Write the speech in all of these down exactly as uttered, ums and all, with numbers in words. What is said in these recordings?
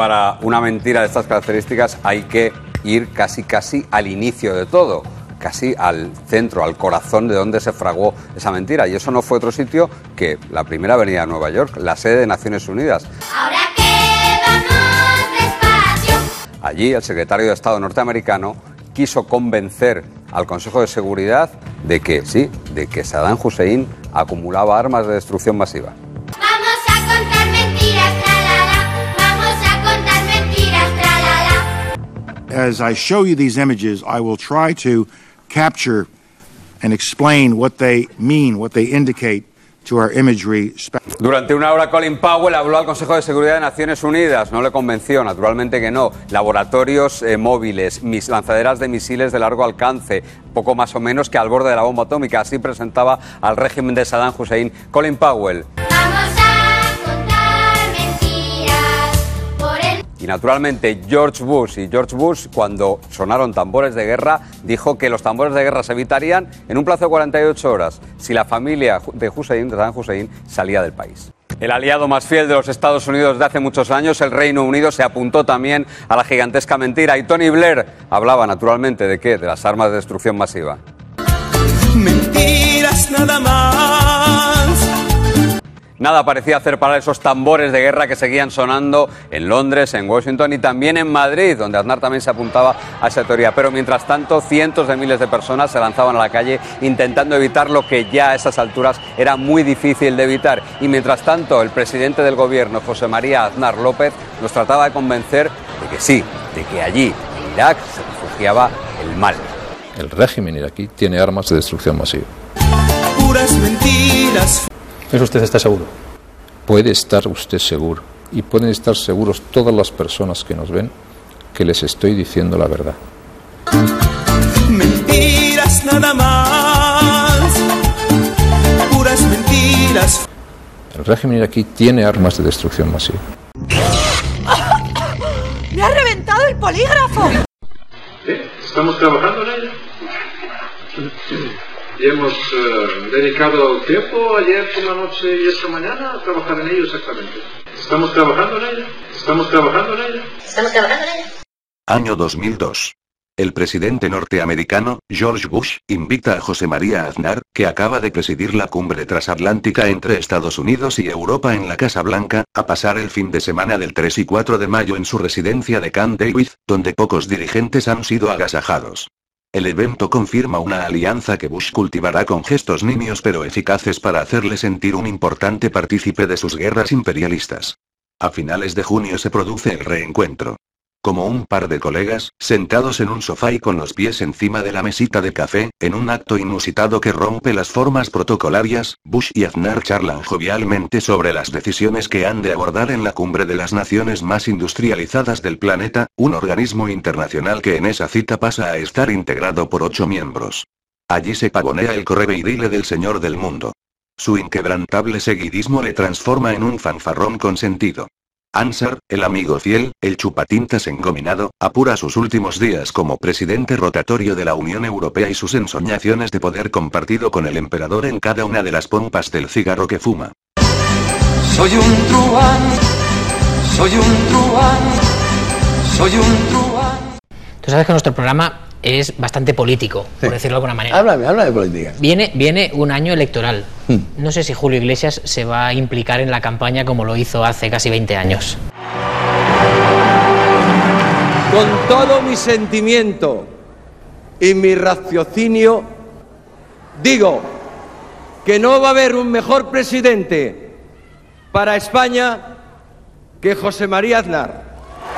para una mentira de estas características hay que ir casi casi al inicio de todo, casi al centro, al corazón de donde se fraguó esa mentira. Y eso no fue otro sitio que la primera avenida de Nueva York, la sede de Naciones Unidas. Ahora que vamos despacio. Allí el secretario de Estado norteamericano quiso convencer al Consejo de Seguridad de que sí, de que Saddam Hussein acumulaba armas de destrucción masiva. Vamos a contar mentiras, tralala. Vamos a contar mentiras, tralala. As I show you these images, I will try to capture and explain what they mean, what they indicate to our imagery. Durante una hora Colin Powell habló al Consejo de Seguridad de Naciones Unidas. No le convenció, naturalmente que no. Laboratorios eh, móviles, mis lanzaderas de misiles de largo alcance, poco más o menos que al borde de la bomba atómica. Así presentaba al régimen de Saddam Hussein Colin Powell. Vamos a contar mentiras por el... Y naturalmente George Bush y George Bush, cuando sonaron tambores de guerra, dijo que los tambores de guerra se evitarían en un plazo de cuarenta y ocho horas si la familia de Hussein, de Saddam Hussein, salía del país. El aliado más fiel de los Estados Unidos de hace muchos años, el Reino Unido, se apuntó también a la gigantesca mentira. Y Tony Blair hablaba naturalmente de qué, de las armas de destrucción masiva. Mentiras nada más. Nada parecía hacer parar esos tambores de guerra que seguían sonando en Londres, en Washington y también en Madrid, donde Aznar también se apuntaba a esa teoría. Pero mientras tanto, cientos de miles de personas se lanzaban a la calle intentando evitar lo que ya a esas alturas era muy difícil de evitar. Y mientras tanto, el presidente del gobierno, José María Aznar López, nos trataba de convencer de que sí, de que allí, en Irak, se refugiaba el mal. El régimen iraquí tiene armas de destrucción masiva. Puras mentiras. ¿Eso usted está seguro? Puede estar usted seguro, y pueden estar seguros todas las personas que nos ven, que les estoy diciendo la verdad. Mentiras nada más. Puras mentiras. El régimen iraquí tiene armas de destrucción masiva. ¡Me ha reventado el polígrafo! ¿Sí? Estamos trabajando en ella. Y hemos uh, dedicado tiempo ayer por la noche y esta mañana a trabajar en ello exactamente. Estamos trabajando en ella. Estamos trabajando en ella. Estamos trabajando en ella. Año dos mil dos. El presidente norteamericano, George Bush, invita a José María Aznar, que acaba de presidir la cumbre transatlántica entre Estados Unidos y Europa en la Casa Blanca, a pasar el fin de semana del tres y cuatro de mayo en su residencia de Camp David, donde pocos dirigentes han sido agasajados. El evento confirma una alianza que Bush cultivará con gestos nimios pero eficaces para hacerle sentir un importante partícipe de sus guerras imperialistas. A finales de junio se produce el reencuentro. Como un par de colegas, sentados en un sofá y con los pies encima de la mesita de café, en un acto inusitado que rompe las formas protocolarias, Bush y Aznar charlan jovialmente sobre las decisiones que han de abordar en la cumbre de las naciones más industrializadas del planeta, un organismo internacional que en esa cita pasa a estar integrado por ocho miembros. Allí se pavonea el corre y dile del señor del mundo. Su inquebrantable seguidismo le transforma en un fanfarrón consentido. Ansar, el amigo fiel, el chupatintas engominado, apura sus últimos días como presidente rotatorio de la Unión Europea y sus ensoñaciones de poder compartido con el emperador en cada una de las pompas del cigarro que fuma. Soy un truán. Soy un truán. Soy un truán. Tú sabes que nuestro programa es bastante político, sí, por decirlo de alguna manera. Háblame, habla de política. Viene, viene un año electoral. Hmm. No sé si Julio Iglesias se va a implicar en la campaña como lo hizo hace casi veinte años. Con todo mi sentimiento y mi raciocinio, digo que no va a haber un mejor presidente para España que José María Aznar.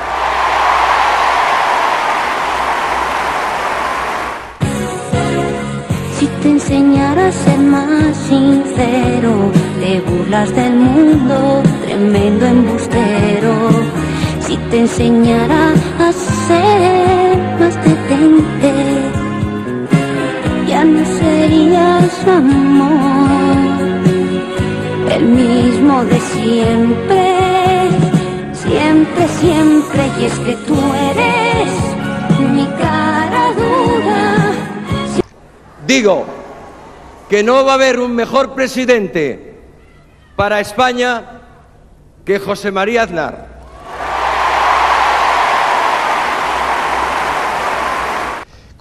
Si te enseñara a ser más sincero, te burlas del mundo, tremendo embustero. Si te enseñara a ser más detente, ya no serías amor, el mismo de siempre, siempre, siempre. Y es que tú eres mi cara dura. Digo que no va a haber un mejor presidente para España que José María Aznar.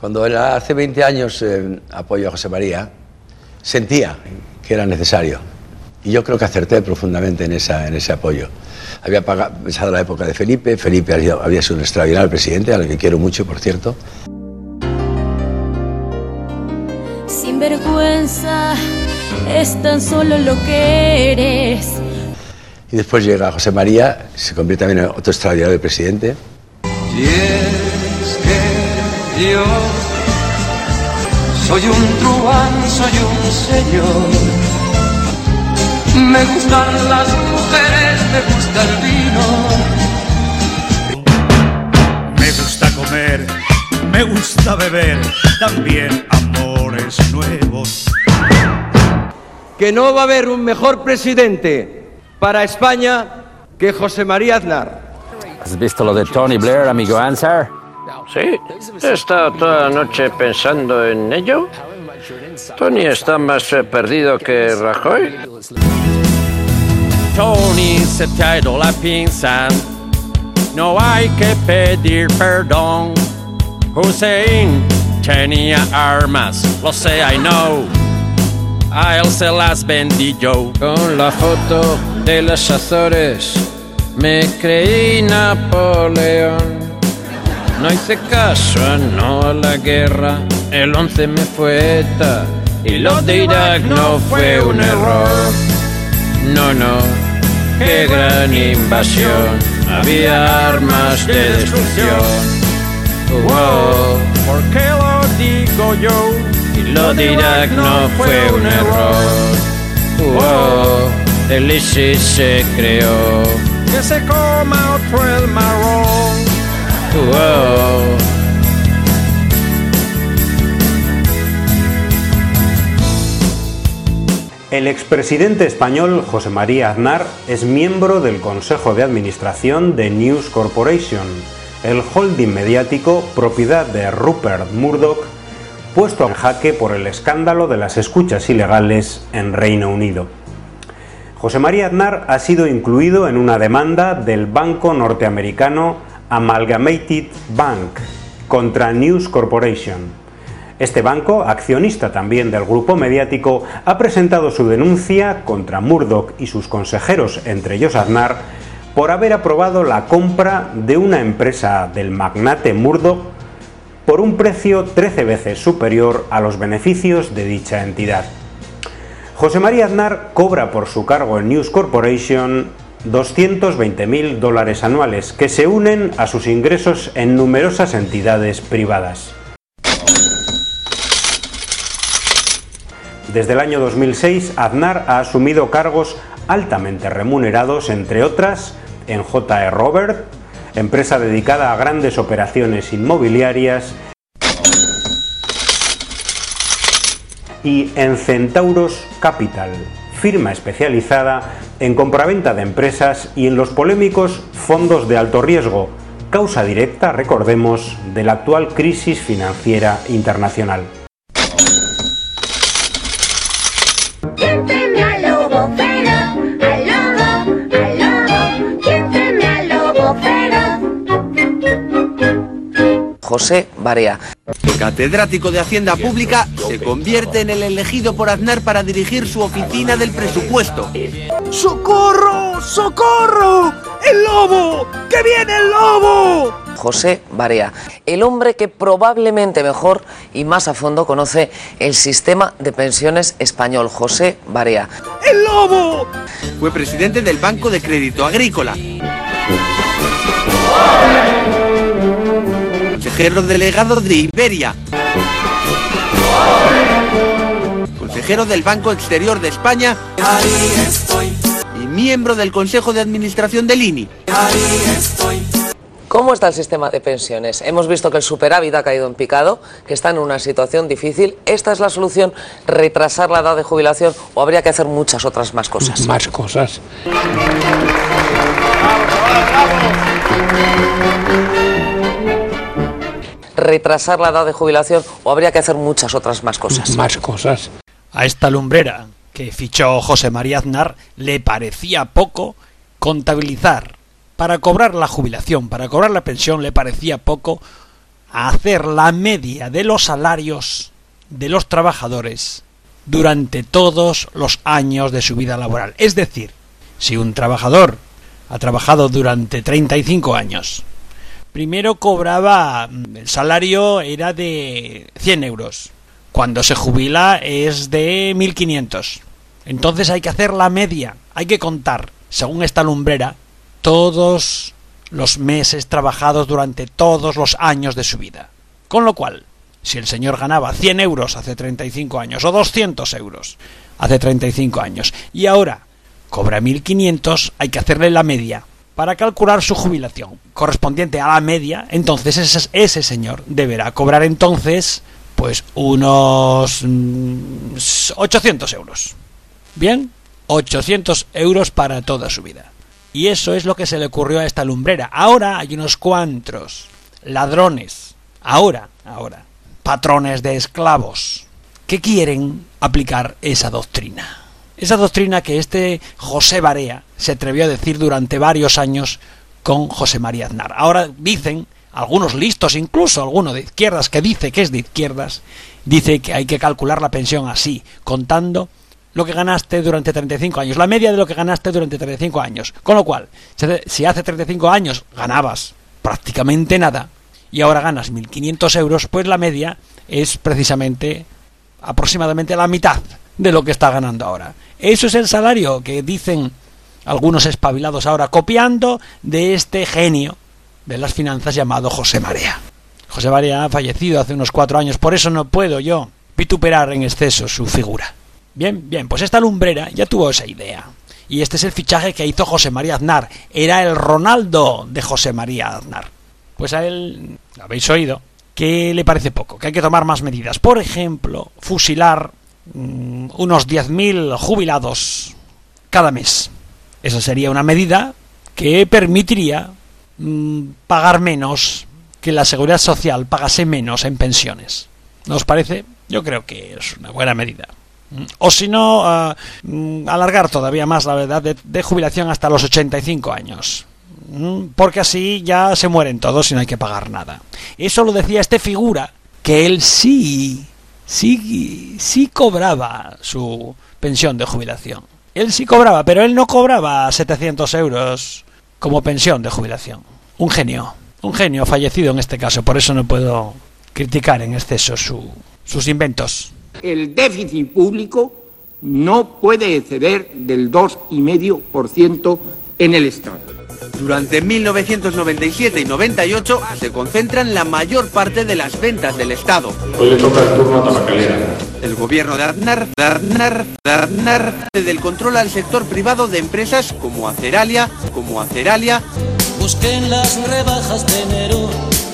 Cuando era hace veinte años eh, apoyo a José María, sentía que era necesario. Y yo creo que acerté profundamente en, esa, en ese apoyo. Había pasado la época de Felipe, Felipe había, había sido un extraordinario presidente, al que quiero mucho, por cierto. Sin vergüenza, es tan solo lo que eres. Y después llega José María, se convierte también en otro extraordinario presidente. Y es que yo soy un truán, soy un señor. Me gustan las mujeres, me gusta el vino. Me gusta comer, me gusta beber, también amores nuevos. Que no va a haber un mejor presidente para España que José María Aznar. ¿Has visto lo de Tony Blair, amigo Ansar? Sí, he estado toda la noche pensando en ello. Tony está más eh, perdido que Rajoy. Tony se ha ido la pinza, no hay que pedir perdón. Hussein tenía armas, lo sé, I know. A él se las vendí yo. Con la foto de las Azores me creí Napoleón. No hice caso, no a la guerra. El once me fue ETA y lo de Irak no fue un error. No, no, qué gran invasión. Había armas de destrucción. Wow, ¿por qué lo digo yo? y lo de Irak no fue un error. Wow, el ISIS se creó. Que se coma otro el marrón. Wow. El expresidente español José María Aznar es miembro del Consejo de Administración de News Corporation, el holding mediático propiedad de Rupert Murdoch, puesto en jaque por el escándalo de las escuchas ilegales en Reino Unido. José María Aznar ha sido incluido en una demanda del banco norteamericano Amalgamated Bank contra News Corporation. Este banco, accionista también del grupo mediático, ha presentado su denuncia contra Murdoch y sus consejeros, entre ellos Aznar, por haber aprobado la compra de una empresa del magnate Murdoch por un precio trece veces superior a los beneficios de dicha entidad. José María Aznar cobra por su cargo en News Corporation doscientos veinte mil dólares anuales, que se unen a sus ingresos en numerosas entidades privadas. Desde el año dos mil seis, Aznar ha asumido cargos altamente remunerados, entre otras, en J E Robert, empresa dedicada a grandes operaciones inmobiliarias, y en Centauros Capital, firma especializada en compraventa de empresas y en los polémicos fondos de alto riesgo, causa directa, recordemos, de la actual crisis financiera internacional. ¿Quién teme al lobo feroz? Al lobo, al lobo. ¿Quién teme al lobo feroz? José Barea. Catedrático de Hacienda Pública, se convierte en el elegido por Aznar para dirigir su oficina del presupuesto. ¡Socorro! ¡Socorro! ¡El lobo! ¡Que viene el lobo! José Barea, el hombre que probablemente mejor y más a fondo conoce el sistema de pensiones español. José Barea. ¡El lobo! Fue presidente del Banco de Crédito Agrícola. Consejero delegado de Iberia. Consejero del Banco Exterior de España. Ahí estoy. Y miembro del Consejo de Administración del I N I. Ahí estoy. ¿Cómo está el sistema de pensiones? Hemos visto que el superávit ha caído en picado, que está en una situación difícil. ¿Esta es la solución? ¿Retrasar la edad de jubilación o habría que hacer muchas otras más cosas? Más cosas. ¿Retrasar la edad de jubilación o habría que hacer muchas otras más cosas? Más cosas. A esta lumbrera que fichó José María Aznar le parecía poco contabilizar. Para cobrar la jubilación, para cobrar la pensión, le parecía poco a hacer la media de los salarios de los trabajadores durante todos los años de su vida laboral. Es decir, si un trabajador ha trabajado durante treinta y cinco años, primero cobraba, el salario era de cien euros, cuando se jubila es de mil quinientos. Entonces hay que hacer la media, hay que contar, según esta lumbrera, todos los meses trabajados durante todos los años de su vida. Con lo cual, si el señor ganaba cien euros hace treinta y cinco años o doscientos euros hace treinta y cinco años y ahora cobra mil quinientos, hay que hacerle la media para calcular su jubilación correspondiente a la media. Entonces ese, ese señor deberá cobrar entonces pues unos mmm, ochocientos euros. Bien, ochocientos euros para toda su vida. Y eso es lo que se le ocurrió a esta lumbrera. Ahora hay unos cuantos ladrones, ahora, ahora, patrones de esclavos, que quieren aplicar esa doctrina. Esa doctrina que este José Barea se atrevió a decir durante varios años con José María Aznar. Ahora dicen, algunos listos, incluso alguno de izquierdas que dice que es de izquierdas, dice que hay que calcular la pensión así, contando lo que ganaste durante treinta y cinco años, la media de lo que ganaste durante treinta y cinco años. Con lo cual, si hace treinta y cinco años ganabas prácticamente nada y ahora ganas mil quinientos euros, pues la media es precisamente aproximadamente la mitad de lo que está ganando ahora. Eso es el salario que dicen algunos espabilados ahora, copiando de este genio de las finanzas llamado José Barea. José Barea ha fallecido hace unos cuatro años, por eso no puedo yo vituperar en exceso su figura. Bien, bien, pues esta lumbrera ya tuvo esa idea. Y este es el fichaje que hizo José María Aznar. Era el Ronaldo de José María Aznar. Pues a él, lo habéis oído, que le parece poco, que hay que tomar más medidas. Por ejemplo, fusilar mmm, unos diez mil jubilados cada mes. Esa sería una medida que permitiría mmm, pagar menos, que la Seguridad Social pagase menos en pensiones. ¿No os parece? Yo creo que es una buena medida. O si no, uh, alargar todavía más la edad de, de jubilación hasta los ochenta y cinco años. Porque así ya se mueren todos y no hay que pagar nada. Eso lo decía este figura, que él sí, sí, sí cobraba su pensión de jubilación. Él sí cobraba, pero él no cobraba setecientos euros como pensión de jubilación. Un genio, un genio fallecido en este caso, por eso no puedo criticar en exceso su, sus inventos. El déficit público no puede exceder del dos coma cinco por ciento en el Estado. Durante mil novecientos noventa y siete y noventa y ocho se concentran la mayor parte de las ventas del Estado. Hoy le toca el turno a Tabacalera. El gobierno de Aznar, de Aznar, de Aznar, del control al sector privado de empresas como Aceralia, como Aceralia. Busquen las rebajas de enero.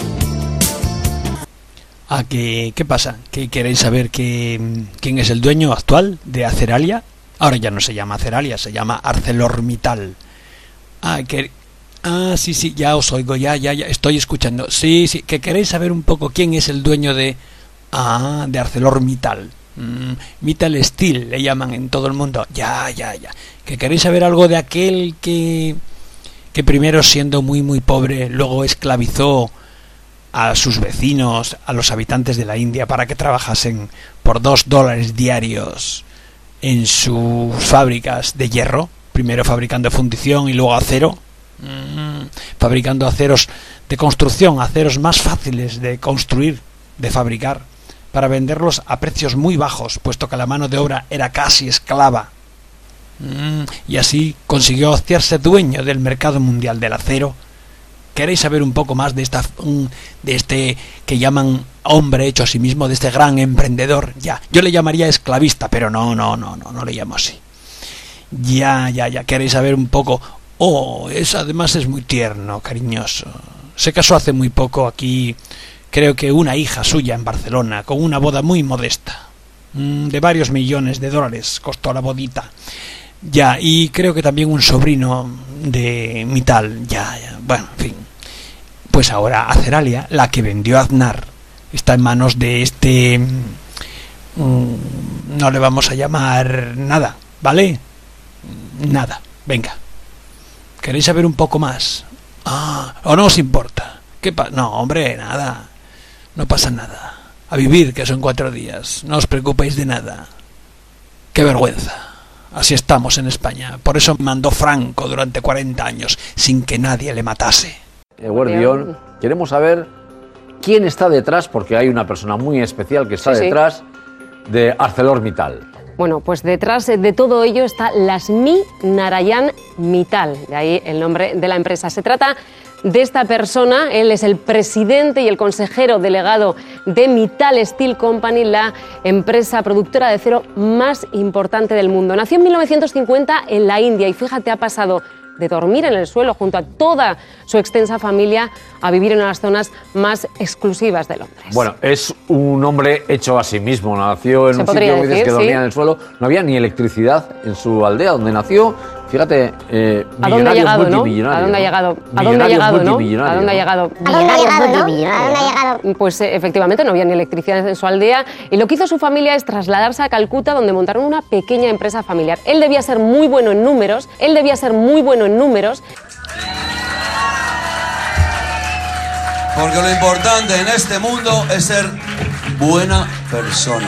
Ah, ¿qué, ¿qué pasa? ¿Qué queréis saber que, quién es el dueño actual de Aceralia? Ahora ya no se llama Aceralia, se llama ArcelorMittal. Ah, que, ah, sí, sí, ya os oigo, ya, ya, ya, estoy escuchando. Sí, sí, que queréis saber un poco quién es el dueño de, ah, de ArcelorMittal. Mm, Mittal Steel le llaman en todo el mundo. Ya, ya, ya. Que queréis saber algo de aquel que, que primero siendo muy, muy pobre, luego esclavizó a sus vecinos, a los habitantes de la India, para que trabajasen por dos dólares diarios en sus fábricas de hierro, primero fabricando fundición y luego acero, mm, fabricando aceros de construcción, aceros más fáciles de construir, de fabricar, para venderlos a precios muy bajos, puesto que la mano de obra era casi esclava, mm, y así consiguió hacerse dueño del mercado mundial del acero. ¿Queréis saber un poco más de esta de este que llaman hombre hecho a sí mismo, de este gran emprendedor? Ya, yo le llamaría esclavista, pero no, no, no, no, no le llamo así. Ya, ya, ya, ¿queréis saber un poco? Oh, es, además es muy tierno, cariñoso. Se casó hace muy poco aquí, creo que una hija suya en Barcelona, con una boda muy modesta. De varios millones de dólares costó la bodita. Ya, y creo que también un sobrino de Mittal, ya, ya, bueno, en fin. Pues ahora Aceralia, la que vendió Aznar, está en manos de este... Mmm, no le vamos a llamar nada, ¿vale? Nada, venga. ¿Queréis saber un poco más? Ah, o no os importa. ¿Qué pa- no, hombre, nada. no pasa nada. A vivir, que son cuatro días. No os preocupéis de nada. ¡Qué vergüenza! Así estamos en España. Por eso mandó Franco durante cuarenta años, sin que nadie le matase. Eguerdión, queremos saber quién está detrás, porque hay una persona muy especial que está Sí, sí. detrás de ArcelorMittal. Bueno, pues detrás de todo ello está Lasmi Narayan Mittal, de ahí el nombre de la empresa. Se trata de esta persona, él es el presidente y el consejero delegado de Mittal Steel Company, la empresa productora de acero más importante del mundo. Nació en mil novecientos cincuenta en la India y fíjate, ha pasado de dormir en el suelo junto a toda su extensa familia a vivir en las zonas más exclusivas de Londres. Bueno, es un hombre hecho a sí mismo. Nació en Se un podría sitio dices, decir, que dormía sí. en el suelo. No había ni electricidad en su aldea donde nació. Fíjate, eh, ¿A dónde ha llegado, no? multimillonario. ¿A dónde ha ¿no? llegado? ¿A dónde ha Millonario llegado, no? multimillonario, ¿A dónde ha ¿no? llegado? ¿A dónde ha llegado, no? ¿A dónde ha llegado? Pues eh, efectivamente no había ni electricidad en su aldea y lo que hizo su familia es trasladarse a Calcuta, donde montaron una pequeña empresa familiar. Él debía ser muy bueno en números, él debía ser muy bueno en números. Porque lo importante en este mundo es ser buena persona.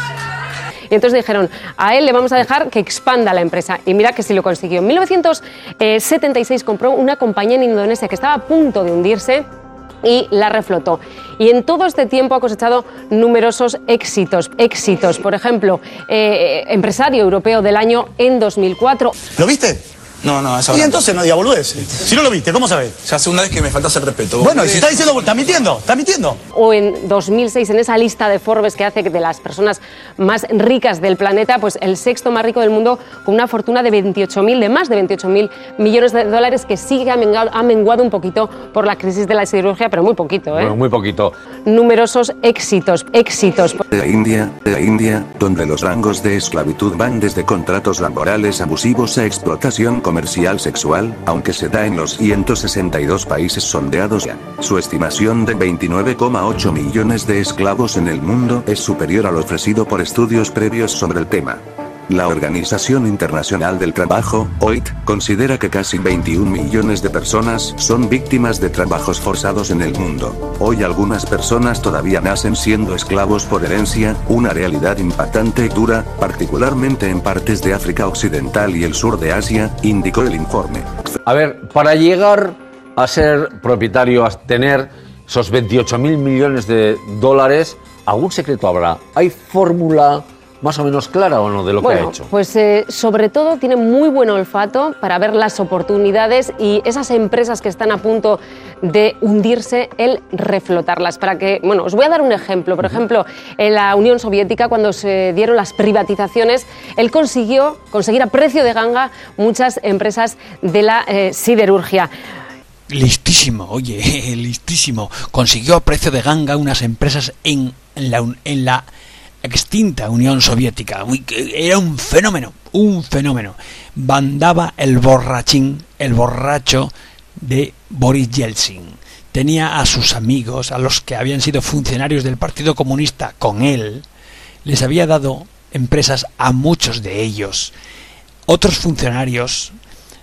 Y entonces dijeron, a él le vamos a dejar que expanda la empresa. Y mira que sí lo consiguió. En mil novecientos setenta y seis compró una compañía en Indonesia que estaba a punto de hundirse y la reflotó. Y en todo este tiempo ha cosechado numerosos éxitos. Éxitos, por ejemplo, eh, empresario europeo del año en dos mil cuatro. ¿Lo viste? No, no, eso Y no. entonces no diga boludeces. Si no lo viste, ¿cómo sabés? Ya hace una vez que me falta el respeto. Bueno, y si está diciendo, está mintiendo, está mintiendo. O en dos mil seis, en esa lista de Forbes que hace que de las personas más ricas del planeta, pues el sexto más rico del mundo, con una fortuna de veintiocho mil, de más de veintiocho mil millones de dólares, que sí que ha menguado, ha menguado un poquito por la crisis de la siderurgia, pero muy poquito, ¿eh? Bueno, muy poquito. Numerosos éxitos, éxitos. De la India, de la India, donde los rangos de esclavitud van desde contratos laborales abusivos a explotación comercial sexual, aunque se da en los ciento sesenta y dos países sondeados ya. Su estimación de veintinueve coma ocho millones de esclavos en el mundo es superior al ofrecido por estudios previos sobre el tema. La Organización Internacional del Trabajo, O I T, considera que casi veintiún millones de personas son víctimas de trabajos forzados en el mundo. Hoy algunas personas todavía nacen siendo esclavos por herencia, una realidad impactante y dura, particularmente en partes de África Occidental y el sur de Asia, indicó el informe. A ver, para llegar a ser propietario, a tener esos veintiocho mil millones de dólares, ¿algún secreto habrá? ¿Hay fórmula más o menos clara o no de lo bueno, que ha hecho? Pues eh, sobre todo tiene muy buen olfato para ver las oportunidades y esas empresas que están a punto de hundirse, el reflotarlas. Para que, bueno, os voy a dar un ejemplo. Por ejemplo, en la Unión Soviética, cuando se dieron las privatizaciones, él consiguió conseguir a precio de ganga muchas empresas de la eh, siderurgia. Listísimo, oye, listísimo. Consiguió a precio de ganga unas empresas en la, en la extinta Unión Soviética. Uy, era un fenómeno, un fenómeno. Mandaba el borrachín, el borracho de Boris Yeltsin. Tenía a sus amigos, a los que habían sido funcionarios del Partido Comunista con él, les había dado empresas a muchos de ellos. Otros funcionarios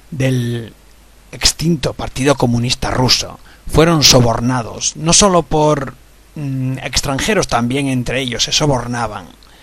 del extinto Partido Comunista ruso fueron sobornados, no solo por mmm, extranjeros, también entre ellos se sobornaban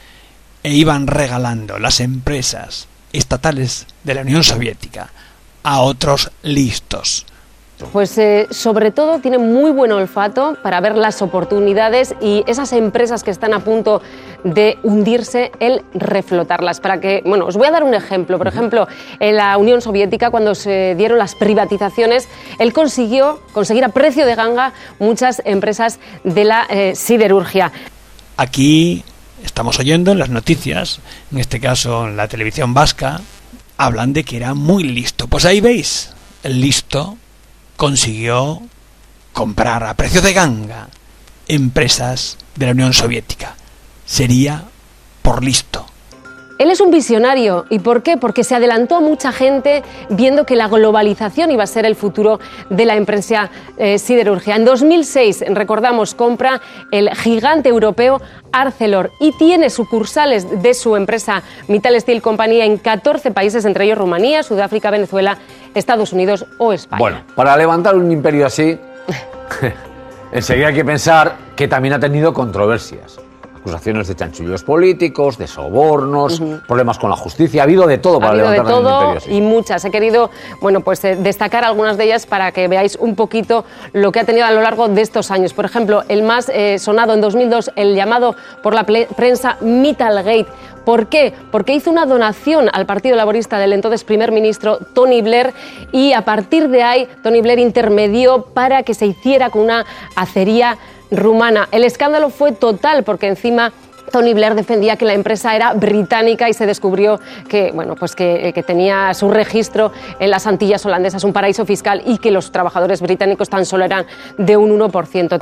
e iban regalando las empresas estatales de la Unión Soviética a otros listos. Pues eh, sobre todo tiene muy buen olfato para ver las oportunidades y esas empresas que están a punto de hundirse, el reflotarlas. Para que, bueno, os voy a dar un ejemplo. Por ejemplo, en la Unión Soviética, cuando se dieron las privatizaciones, él consiguió conseguir a precio de ganga muchas empresas de la eh, siderurgia. Aquí estamos oyendo en las noticias, en este caso en la televisión vasca, hablan de que era muy listo. Pues ahí veis, el listo consiguió comprar a precio de ganga empresas de la Unión Soviética. Sería por listo. Él es un visionario. ¿Y por qué? Porque se adelantó a mucha gente viendo que la globalización iba a ser el futuro de la empresa eh, siderurgia. En dos mil seis, recordamos, compra el gigante europeo Arcelor y tiene sucursales de su empresa Mittal Steel Company en catorce países, entre ellos Rumanía, Sudáfrica, Venezuela, Estados Unidos o España. Bueno, para levantar un imperio así enseguida hay que pensar que también ha tenido controversias. Acusaciones de chanchullos políticos, de sobornos, uh-huh. problemas con la justicia. Ha habido de todo para levantar el imperio. Ha habido de todo y muchas. He querido, bueno, pues eh, destacar algunas de ellas para que veáis un poquito lo que ha tenido a lo largo de estos años. Por ejemplo, el más eh, sonado en dos mil dos, el llamado por la prensa Mittalgate. ¿Por qué? Porque hizo una donación al Partido Laborista del entonces primer ministro Tony Blair y a partir de ahí Tony Blair intermedió para que se hiciera con una acería rumana. El escándalo fue total porque encima Tony Blair defendía que la empresa era británica y se descubrió que, bueno, pues que, que tenía su registro en las Antillas holandesas, un paraíso fiscal, y que los trabajadores británicos tan solo eran de un uno por ciento.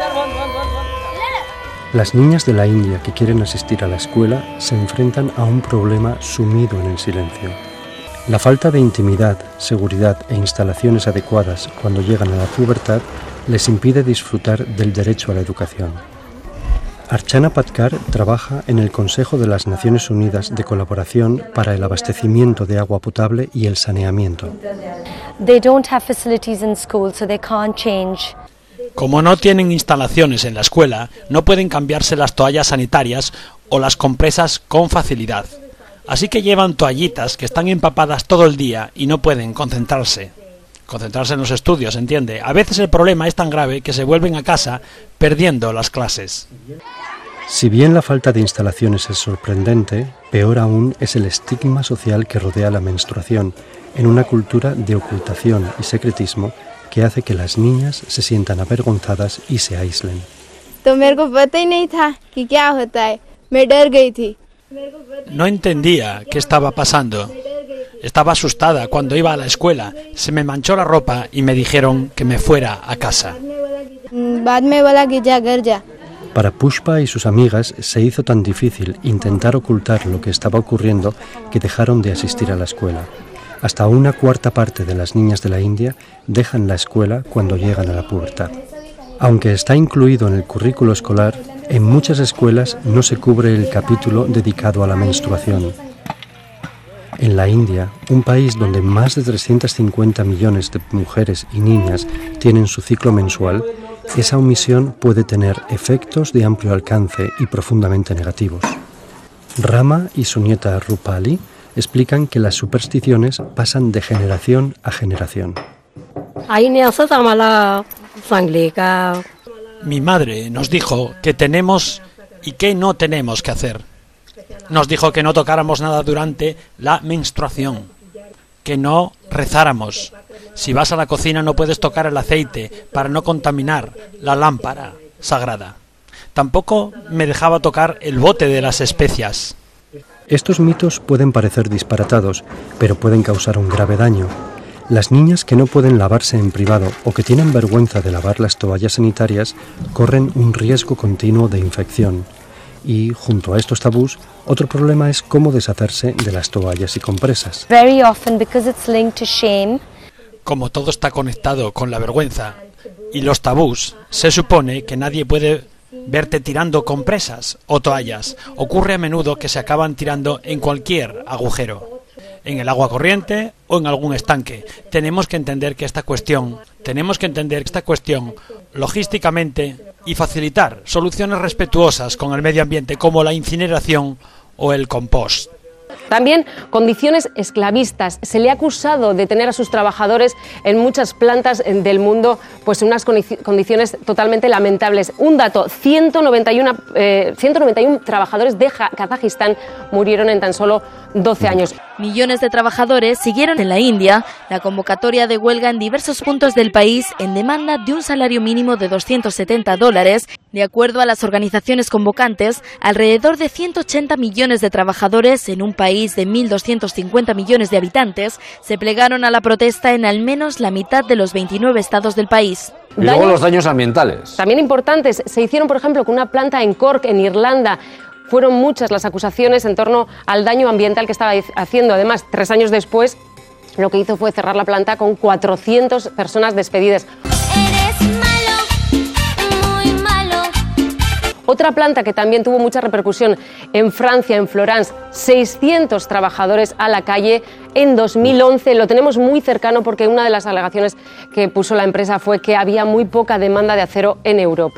Las niñas de la India que quieren asistir a la escuela se enfrentan a un problema sumido en el silencio. La falta de intimidad, seguridad e instalaciones adecuadas cuando llegan a la pubertad les impide disfrutar del derecho a la educación. Archana Patkar trabaja en el Consejo de las Naciones Unidas de Colaboración para el Abastecimiento de Agua Potable y el Saneamiento. They don't have facilities in school, so they can't change. Como no tienen instalaciones en la escuela, no pueden cambiarse las toallas sanitarias o las compresas con facilidad. Así que llevan toallitas que están empapadas todo el día y no pueden concentrarse. Concentrarse en los estudios, ¿entiende? A veces el problema es tan grave que se vuelven a casa perdiendo las clases. Si bien la falta de instalaciones es sorprendente, peor aún es el estigma social que rodea la menstruación, en una cultura de ocultación y secretismo que hace que las niñas se sientan avergonzadas y se aíslen. No entendía qué estaba pasando. Estaba asustada cuando iba a la escuela. Se me manchó la ropa y me dijeron que me fuera a casa. Para Pushpa y sus amigas se hizo tan difícil intentar ocultar lo que estaba ocurriendo que dejaron de asistir a la escuela. Hasta una cuarta parte de las niñas de la India dejan la escuela cuando llegan a la pubertad. Aunque está incluido en el currículo escolar, en muchas escuelas no se cubre el capítulo dedicado a la menstruación. En la India, un país donde más de trescientos cincuenta millones de mujeres y niñas tienen su ciclo mensual, esa omisión puede tener efectos de amplio alcance y profundamente negativos. Rama y su nieta Rupali explican que las supersticiones pasan de generación a generación. Mi madre nos dijo que tenemos y que no tenemos que hacer. Nos dijo que no tocáramos nada durante la menstruación, que no rezáramos. Si vas a la cocina no puedes tocar el aceite para no contaminar la lámpara sagrada. Tampoco me dejaba tocar el bote de las especias. Estos mitos pueden parecer disparatados, pero pueden causar un grave daño. Las niñas que no pueden lavarse en privado o que tienen vergüenza de lavar las toallas sanitarias corren un riesgo continuo de infección. Y, junto a estos tabús, otro problema es cómo deshacerse de las toallas y compresas. Very often, because it's linked to shame. Como todo está conectado con la vergüenza y los tabús, se supone que nadie puede verte tirando compresas o toallas. Ocurre a menudo que se acaban tirando en cualquier agujero, en el agua corriente o en algún estanque. Tenemos que entender que esta cuestión, tenemos que entender esta cuestión logísticamente y facilitar soluciones respetuosas con el medio ambiente como la incineración o el compost. También condiciones esclavistas. Se le ha acusado de tener a sus trabajadores en muchas plantas del mundo pues en unas condiciones totalmente lamentables. Un dato, ciento noventa y uno, eh, ciento noventa y uno trabajadores de Kazajistán murieron en tan solo doce años. Millones de trabajadores siguieron en la India la convocatoria de huelga en diversos puntos del país en demanda de un salario mínimo de doscientos setenta dólares. De acuerdo a las organizaciones convocantes, alrededor de ciento ochenta millones de trabajadores en un país de mil doscientos cincuenta millones de habitantes se plegaron a la protesta en al menos la mitad de los veintinueve estados del país. Y luego daños, los daños ambientales. También importantes. Se hicieron, por ejemplo, con una planta en Cork, en Irlanda. Fueron muchas las acusaciones en torno al daño ambiental que estaba haciendo. Además, tres años después, lo que hizo fue cerrar la planta con cuatrocientas personas despedidas. Eres malo, muy malo. Otra planta que también tuvo mucha repercusión en Francia, en Florence, seiscientos trabajadores a la calle en dos mil once. Lo tenemos muy cercano porque una de las alegaciones que puso la empresa fue que había muy poca demanda de acero en Europa.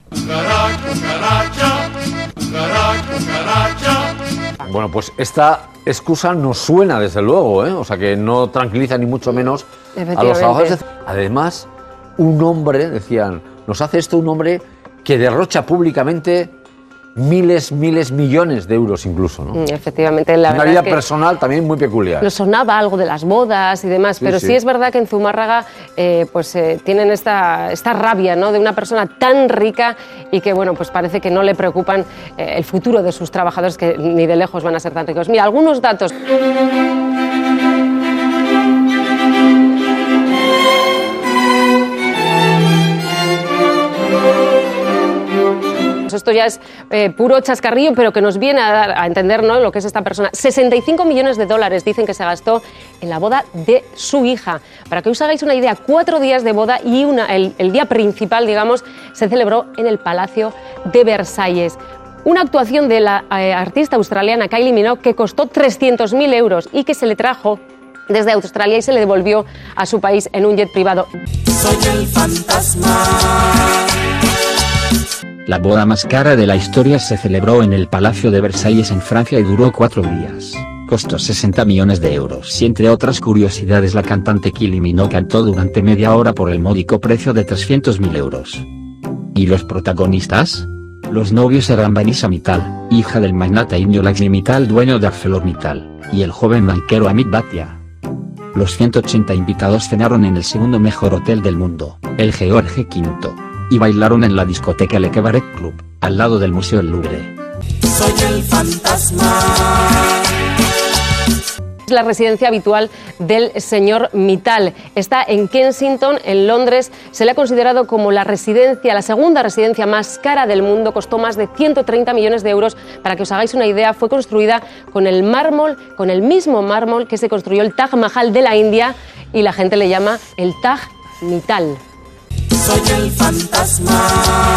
Bueno, pues esta excusa nos suena desde luego, ¿eh? O sea que no tranquiliza ni mucho menos a los trabajadores. Además, un hombre, decían, nos hace esto un hombre que derrocha públicamente miles, miles, millones de euros incluso, ¿no? Efectivamente, la Una verdad vida es que personal también muy peculiar. nos sonaba algo de las bodas y demás, Sí, pero sí. sí es verdad que en Zumárraga eh, pues eh, tienen esta, esta rabia, ¿no?, de una persona tan rica y que, bueno, pues parece que no le preocupan eh, el futuro de sus trabajadores, que ni de lejos van a ser tan ricos. Mira, algunos datos. Esto ya es eh, puro chascarrillo, pero que nos viene a, dar, a entender, ¿no?, lo que es esta persona. sesenta y cinco millones de dólares dicen que se gastó en la boda de su hija. Para que os hagáis una idea, cuatro días de boda y una, el, el día principal, digamos, se celebró en el Palacio de Versalles. Una actuación de la eh, artista australiana Kylie Minogue que costó trescientos mil euros y que se le trajo desde Australia y se le devolvió a su país en un jet privado. Soy el fantasma. La boda más cara de la historia se celebró en el Palacio de Versalles en Francia y duró cuatro días. Costó sesenta millones de euros y entre otras curiosidades la cantante Kylie Minogue cantó durante media hora por el módico precio de trescientos mil euros. ¿Y los protagonistas? Los novios eran Vanessa Mittal, hija del magnate indio Lakshmi Mittal, dueño de ArcelorMittal, y el joven banquero Amit Bhatia. Los ciento ochenta invitados cenaron en el segundo mejor hotel del mundo, el George quinto. Y bailaron en la discoteca Le Cabaret Club, al lado del Museo del Louvre. Soy el fantasma. Es la residencia habitual del señor Mittal. Está en Kensington, en Londres. Se le ha considerado como la residencia, la segunda residencia más cara del mundo. Costó más de ciento treinta millones de euros. Para que os hagáis una idea, fue construida con el mármol, con el mismo mármol que se construyó el Taj Mahal de la India, y la gente le llama el Taj Mittal. Soy el fantasma.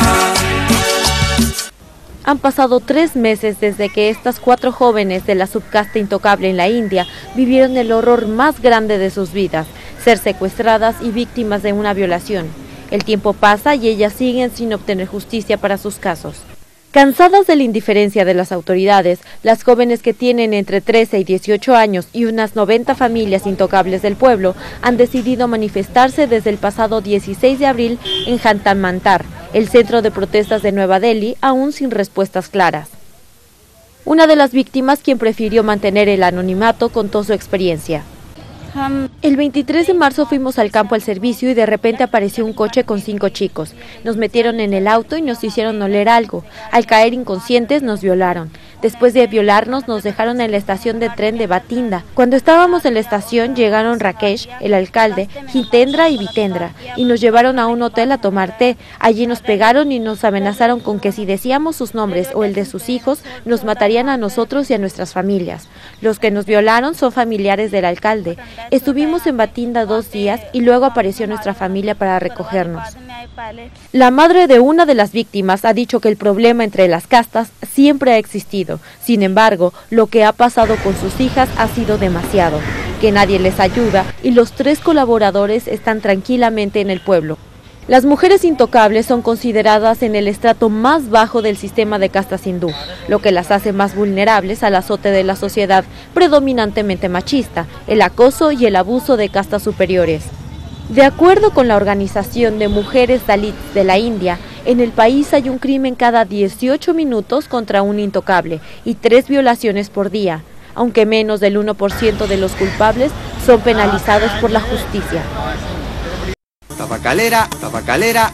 Han pasado tres meses desde que estas cuatro jóvenes de la subcasta intocable en la India vivieron el horror más grande de sus vidas, ser secuestradas y víctimas de una violación. El tiempo pasa y ellas siguen sin obtener justicia para sus casos. Cansadas de la indiferencia de las autoridades, las jóvenes que tienen entre trece y dieciocho años y unas noventa familias intocables del pueblo han decidido manifestarse desde el pasado dieciséis de abril en Jantar Mantar, el centro de protestas de Nueva Delhi, aún sin respuestas claras. Una de las víctimas, quien prefirió mantener el anonimato, contó su experiencia. El veintitrés de marzo fuimos al campo al servicio y de repente apareció un coche con cinco chicos. Nos metieron en el auto y nos hicieron oler algo. Al caer inconscientes nos violaron. Después de violarnos nos dejaron en la estación de tren de Batinda. Cuando estábamos en la estación llegaron Rakesh, el alcalde, Jitendra y Vitendra y nos llevaron a un hotel a tomar té. Allí nos pegaron y nos amenazaron con que si decíamos sus nombres o el de sus hijos nos matarían a nosotros y a nuestras familias. Los que nos violaron son familiares del alcalde. Estuvimos en Batinda dos días y luego apareció nuestra familia para recogernos. La madre de una de las víctimas ha dicho que el problema entre las castas siempre ha existido. Sin embargo, lo que ha pasado con sus hijas ha sido demasiado, que nadie les ayuda y los tres colaboradores están tranquilamente en el pueblo. Las mujeres intocables son consideradas en el estrato más bajo del sistema de castas hindú, lo que las hace más vulnerables al azote de la sociedad predominantemente machista, el acoso y el abuso de castas superiores. De acuerdo con la Organización de Mujeres Dalits de la India, en el país hay un crimen cada dieciocho minutos contra un intocable y tres violaciones por día, aunque menos del uno por ciento de los culpables son penalizados por la justicia. Tabacalera, tabacalera.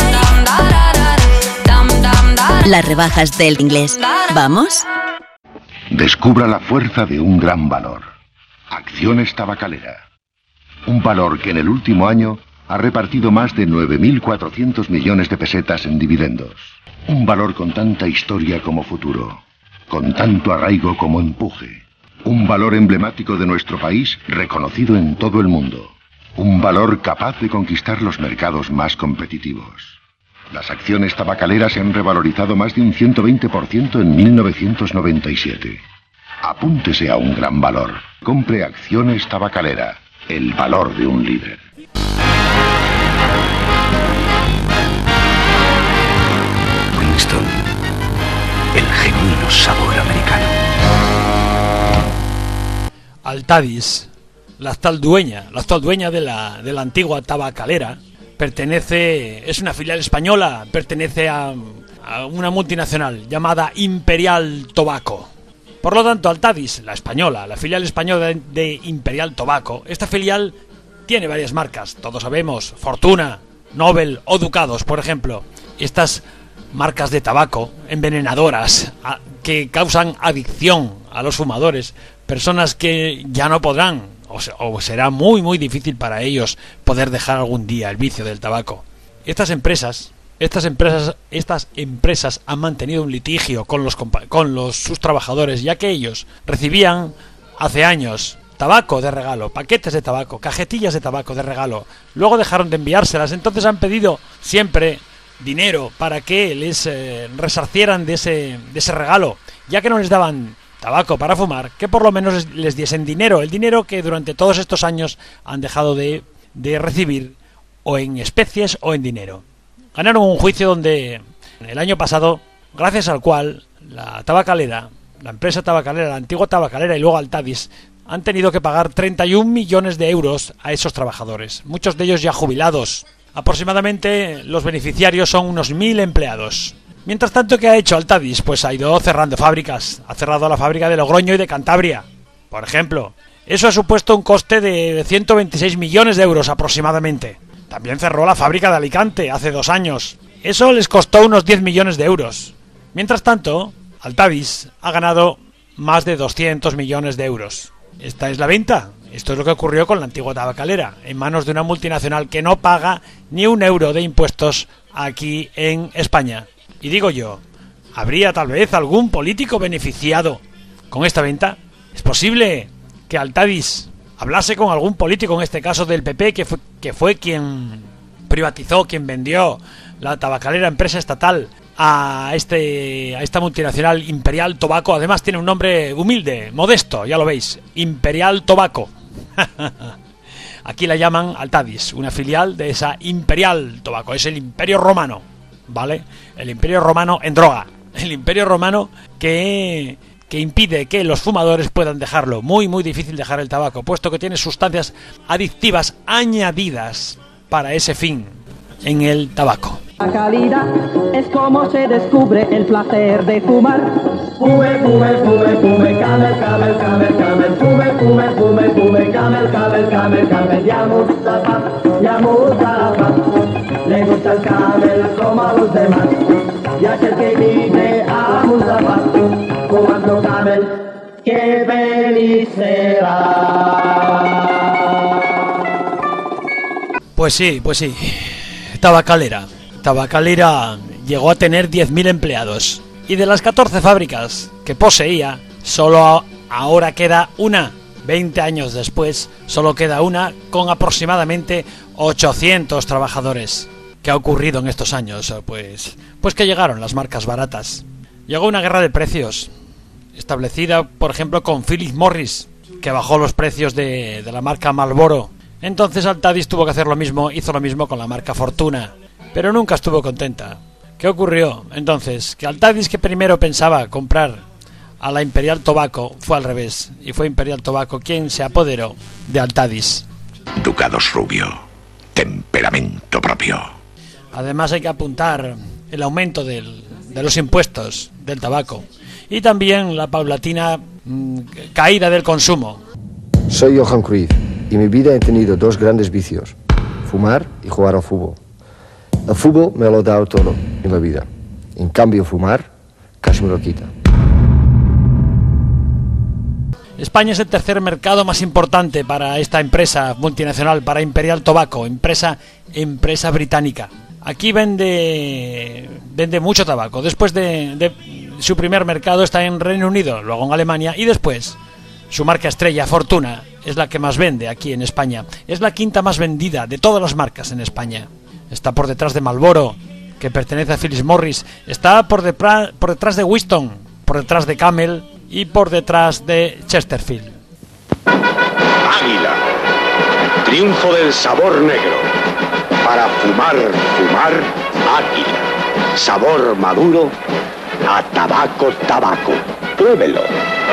Las rebajas del Inglés. ¿Vamos? Descubra la fuerza de un gran valor. Acciones Tabacalera. Un valor que en el último año ha repartido más de nueve mil cuatrocientos millones de pesetas en dividendos. Un valor con tanta historia como futuro, con tanto arraigo como empuje. Un valor emblemático de nuestro país, reconocido en todo el mundo. Un valor capaz de conquistar los mercados más competitivos. Las acciones tabacaleras se han revalorizado más de un ciento veinte por ciento en mil novecientos noventa y siete. Apúntese a un gran valor. Compre Acciones Tabacalera, el valor de un líder. Winston, el genuino sabor americano. Altadis, la actual dueña, la actual dueña de la, de la antigua tabacalera, pertenece, es una filial española, pertenece a, a una multinacional llamada Imperial Tobacco. Por lo tanto, Altadis, la española, la filial española de, de Imperial Tobacco, esta filial tiene varias marcas, todos sabemos, Fortuna, Nobel o Ducados, por ejemplo. Estas marcas de tabaco envenenadoras a, que causan adicción a los fumadores, personas que ya no podrán o, se, o será muy muy difícil para ellos poder dejar algún día el vicio del tabaco. Estas empresas, estas empresas, estas empresas han mantenido un litigio con los con los sus trabajadores, ya que ellos recibían hace años tabaco de regalo, paquetes de tabaco, cajetillas de tabaco de regalo. Luego dejaron de enviárselas, entonces han pedido siempre dinero para que les eh, resarcieran de ese de ese regalo, ya que no les daban tabaco para fumar, que por lo menos les diesen dinero, el dinero que durante todos estos años han dejado de, de recibir, o en especies o en dinero. Ganaron un juicio donde el año pasado, gracias al cual la tabacalera, la empresa tabacalera, la antigua tabacalera y luego Altadis, han tenido que pagar treinta y un millones de euros a esos trabajadores, muchos de ellos ya jubilados. Aproximadamente los beneficiarios son unos mil empleados. Mientras tanto, ¿qué ha hecho Altadis? Pues ha ido cerrando fábricas. Ha cerrado la fábrica de Logroño y de Cantabria, por ejemplo. Eso ha supuesto un coste de ciento veintiséis millones de euros aproximadamente. También cerró la fábrica de Alicante hace dos años. Eso les costó unos diez millones de euros. Mientras tanto, Altadis ha ganado más de doscientos millones de euros. Esta es la venta. Esto es lo que ocurrió con la antigua tabacalera, en manos de una multinacional que no paga ni un euro de impuestos aquí en España. Y digo yo, ¿habría tal vez algún político beneficiado con esta venta? ¿Es posible que Altadis hablase con algún político, en este caso del P P, que fue, que fue quien privatizó, quien vendió la tabacalera empresa estatal a, este, a esta multinacional Imperial Tobacco? Además tiene un nombre humilde, modesto, ya lo veis, Imperial Tobacco. Aquí la llaman Altadis, una filial de esa Imperial Tobacco, es el Imperio Romano. ¿Vale? El Imperio Romano en droga. El Imperio Romano que, que impide que los fumadores puedan dejarlo. Muy, muy difícil dejar el tabaco, puesto que tiene sustancias adictivas añadidas para ese fin en el tabaco. La calidad es como se descubre el placer de fumar. Fume, fume, fume, fume, camel, camel, camel, camel. Fume, fume, fume, fume, camel, camel, camel, camel. Ya Mustafa, ya Mustafa. Le gusta el camel como a los demás. Y aquel que pide a Mustafa, fumando camel, qué feliz será. Pues sí, pues sí. Tabacalera. Tabacalera llegó a tener diez mil empleados. Y de las catorce fábricas que poseía, solo ahora queda una. veinte años después, solo queda una con aproximadamente ochocientos trabajadores. ¿Qué ha ocurrido en estos años? Pues, pues que llegaron las marcas baratas. Llegó una guerra de precios, establecida, por ejemplo, con Philip Morris, que bajó los precios de, de la marca Marlboro. Entonces Altadis tuvo que hacer lo mismo, hizo lo mismo con la marca Fortuna, pero nunca estuvo contenta. ¿Qué ocurrió? Entonces, que Altadis, que primero pensaba comprar a la Imperial Tobacco, fue al revés, y fue Imperial Tobacco quien se apoderó de Altadis. Ducados Rubio, temperamento propio. Además hay que apuntar el aumento del, de los impuestos del tabaco y también la paulatina mmm, caída del consumo. Soy Johan Cruyff y en mi vida he tenido dos grandes vicios, fumar y jugar al fútbol. El fútbol me lo ha dado todo en la vida, en cambio fumar casi me lo quita. España es el tercer mercado más importante para esta empresa multinacional, para Imperial Tobacco, empresa, empresa británica. Aquí vende vende mucho tabaco. Después de, de su primer mercado está en Reino Unido, luego en Alemania y después su marca estrella, Fortuna, es la que más vende aquí en España. Es la quinta más vendida de todas las marcas en España. Está por detrás de Marlboro, que pertenece a Philip Morris. Está por, depra- por detrás de Winston, por detrás de Camel y por detrás de Chesterfield. Águila. Triunfo del sabor negro. Para fumar, fumar, Águila. Sabor maduro a tabaco, tabaco. Pruébelo.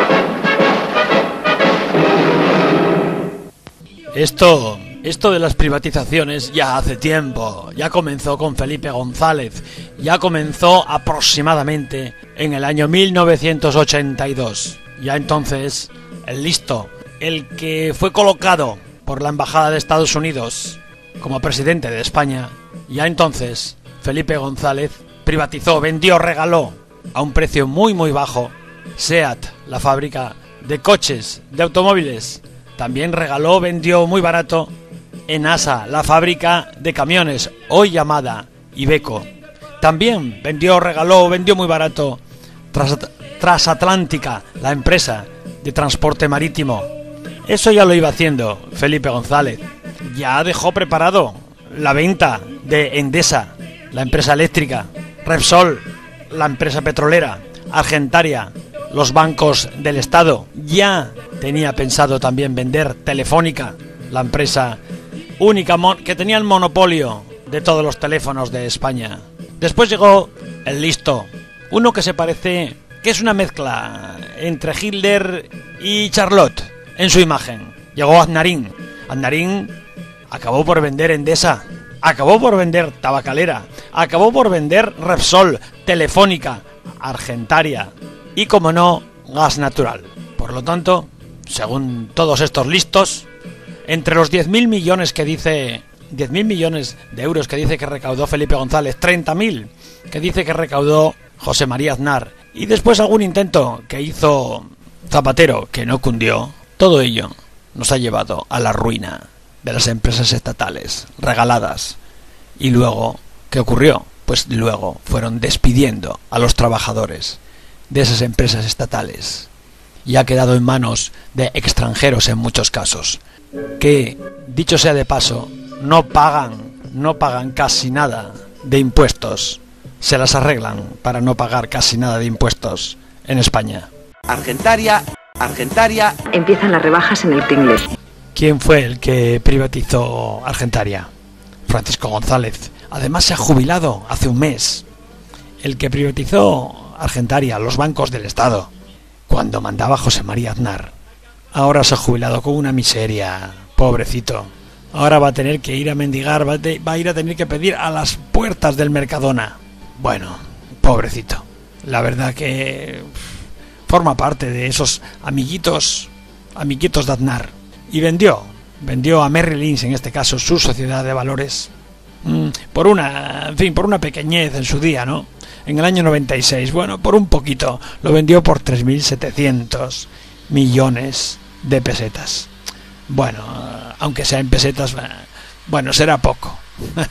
Esto, esto de las privatizaciones ya hace tiempo, ya comenzó con Felipe González, ya comenzó aproximadamente en el año mil novecientos ochenta y dos. Ya entonces, el listo, el que fue colocado por la Embajada de Estados Unidos como presidente de España, ya entonces Felipe González privatizó, vendió, regaló a un precio muy muy bajo SEAT, la fábrica de coches, de automóviles. También regaló, vendió muy barato Enasa, la fábrica de camiones, hoy llamada Iveco. También vendió, regaló, vendió muy barato Trans- Transatlántica, la empresa de transporte marítimo. Eso ya lo iba haciendo Felipe González. Ya dejó preparado la venta de Endesa, la empresa eléctrica, Repsol, la empresa petrolera, Argentaria, los bancos del Estado. Ya tenía pensado también vender Telefónica, la empresa única mon- que tenía el monopolio de todos los teléfonos de España. Después llegó el listo, uno que se parece, que es una mezcla entre Hitler y Charlotte en su imagen. Llegó Aznarín. Aznarín acabó por vender Endesa, acabó por vender Tabacalera, acabó por vender Repsol, Telefónica, Argentaria y, como no, gas natural. Por lo tanto, según todos estos listos, entre los diez mil millones que dice, diez mil millones de euros que dice que recaudó Felipe González, treinta mil que dice que recaudó José María Aznar, y después algún intento que hizo Zapatero que no cundió, todo ello nos ha llevado a la ruina de las empresas estatales regaladas. Y luego, ¿qué ocurrió? Pues luego fueron despidiendo a los trabajadores de esas empresas estatales y ha quedado en manos de extranjeros en muchos casos, que, dicho sea de paso, no pagan, no pagan casi nada de impuestos. Se las arreglan para no pagar casi nada de impuestos en España. Argentaria, Argentaria. Empiezan las rebajas en el Pringles. ¿Quién fue el que privatizó Argentaria? Francisco González. Además se ha jubilado hace un mes. El que privatizó Argentaria, los bancos del Estado, cuando mandaba José María Aznar. Ahora se ha jubilado con una miseria, pobrecito. Ahora va a tener que ir a mendigar, va a, te, va a ir a tener que pedir a las puertas del Mercadona. Bueno, pobrecito. La verdad que forma parte de esos amiguitos, amiguitos de Aznar. Y vendió, vendió a Merrill Lynch, en este caso su sociedad de valores, mmm, por una, en fin, por una pequeñez en su día, ¿no? En el año noventa y seis, bueno, por un poquito, lo vendió por tres mil setecientos millones de pesetas. Bueno, aunque sea en pesetas, bueno, será poco.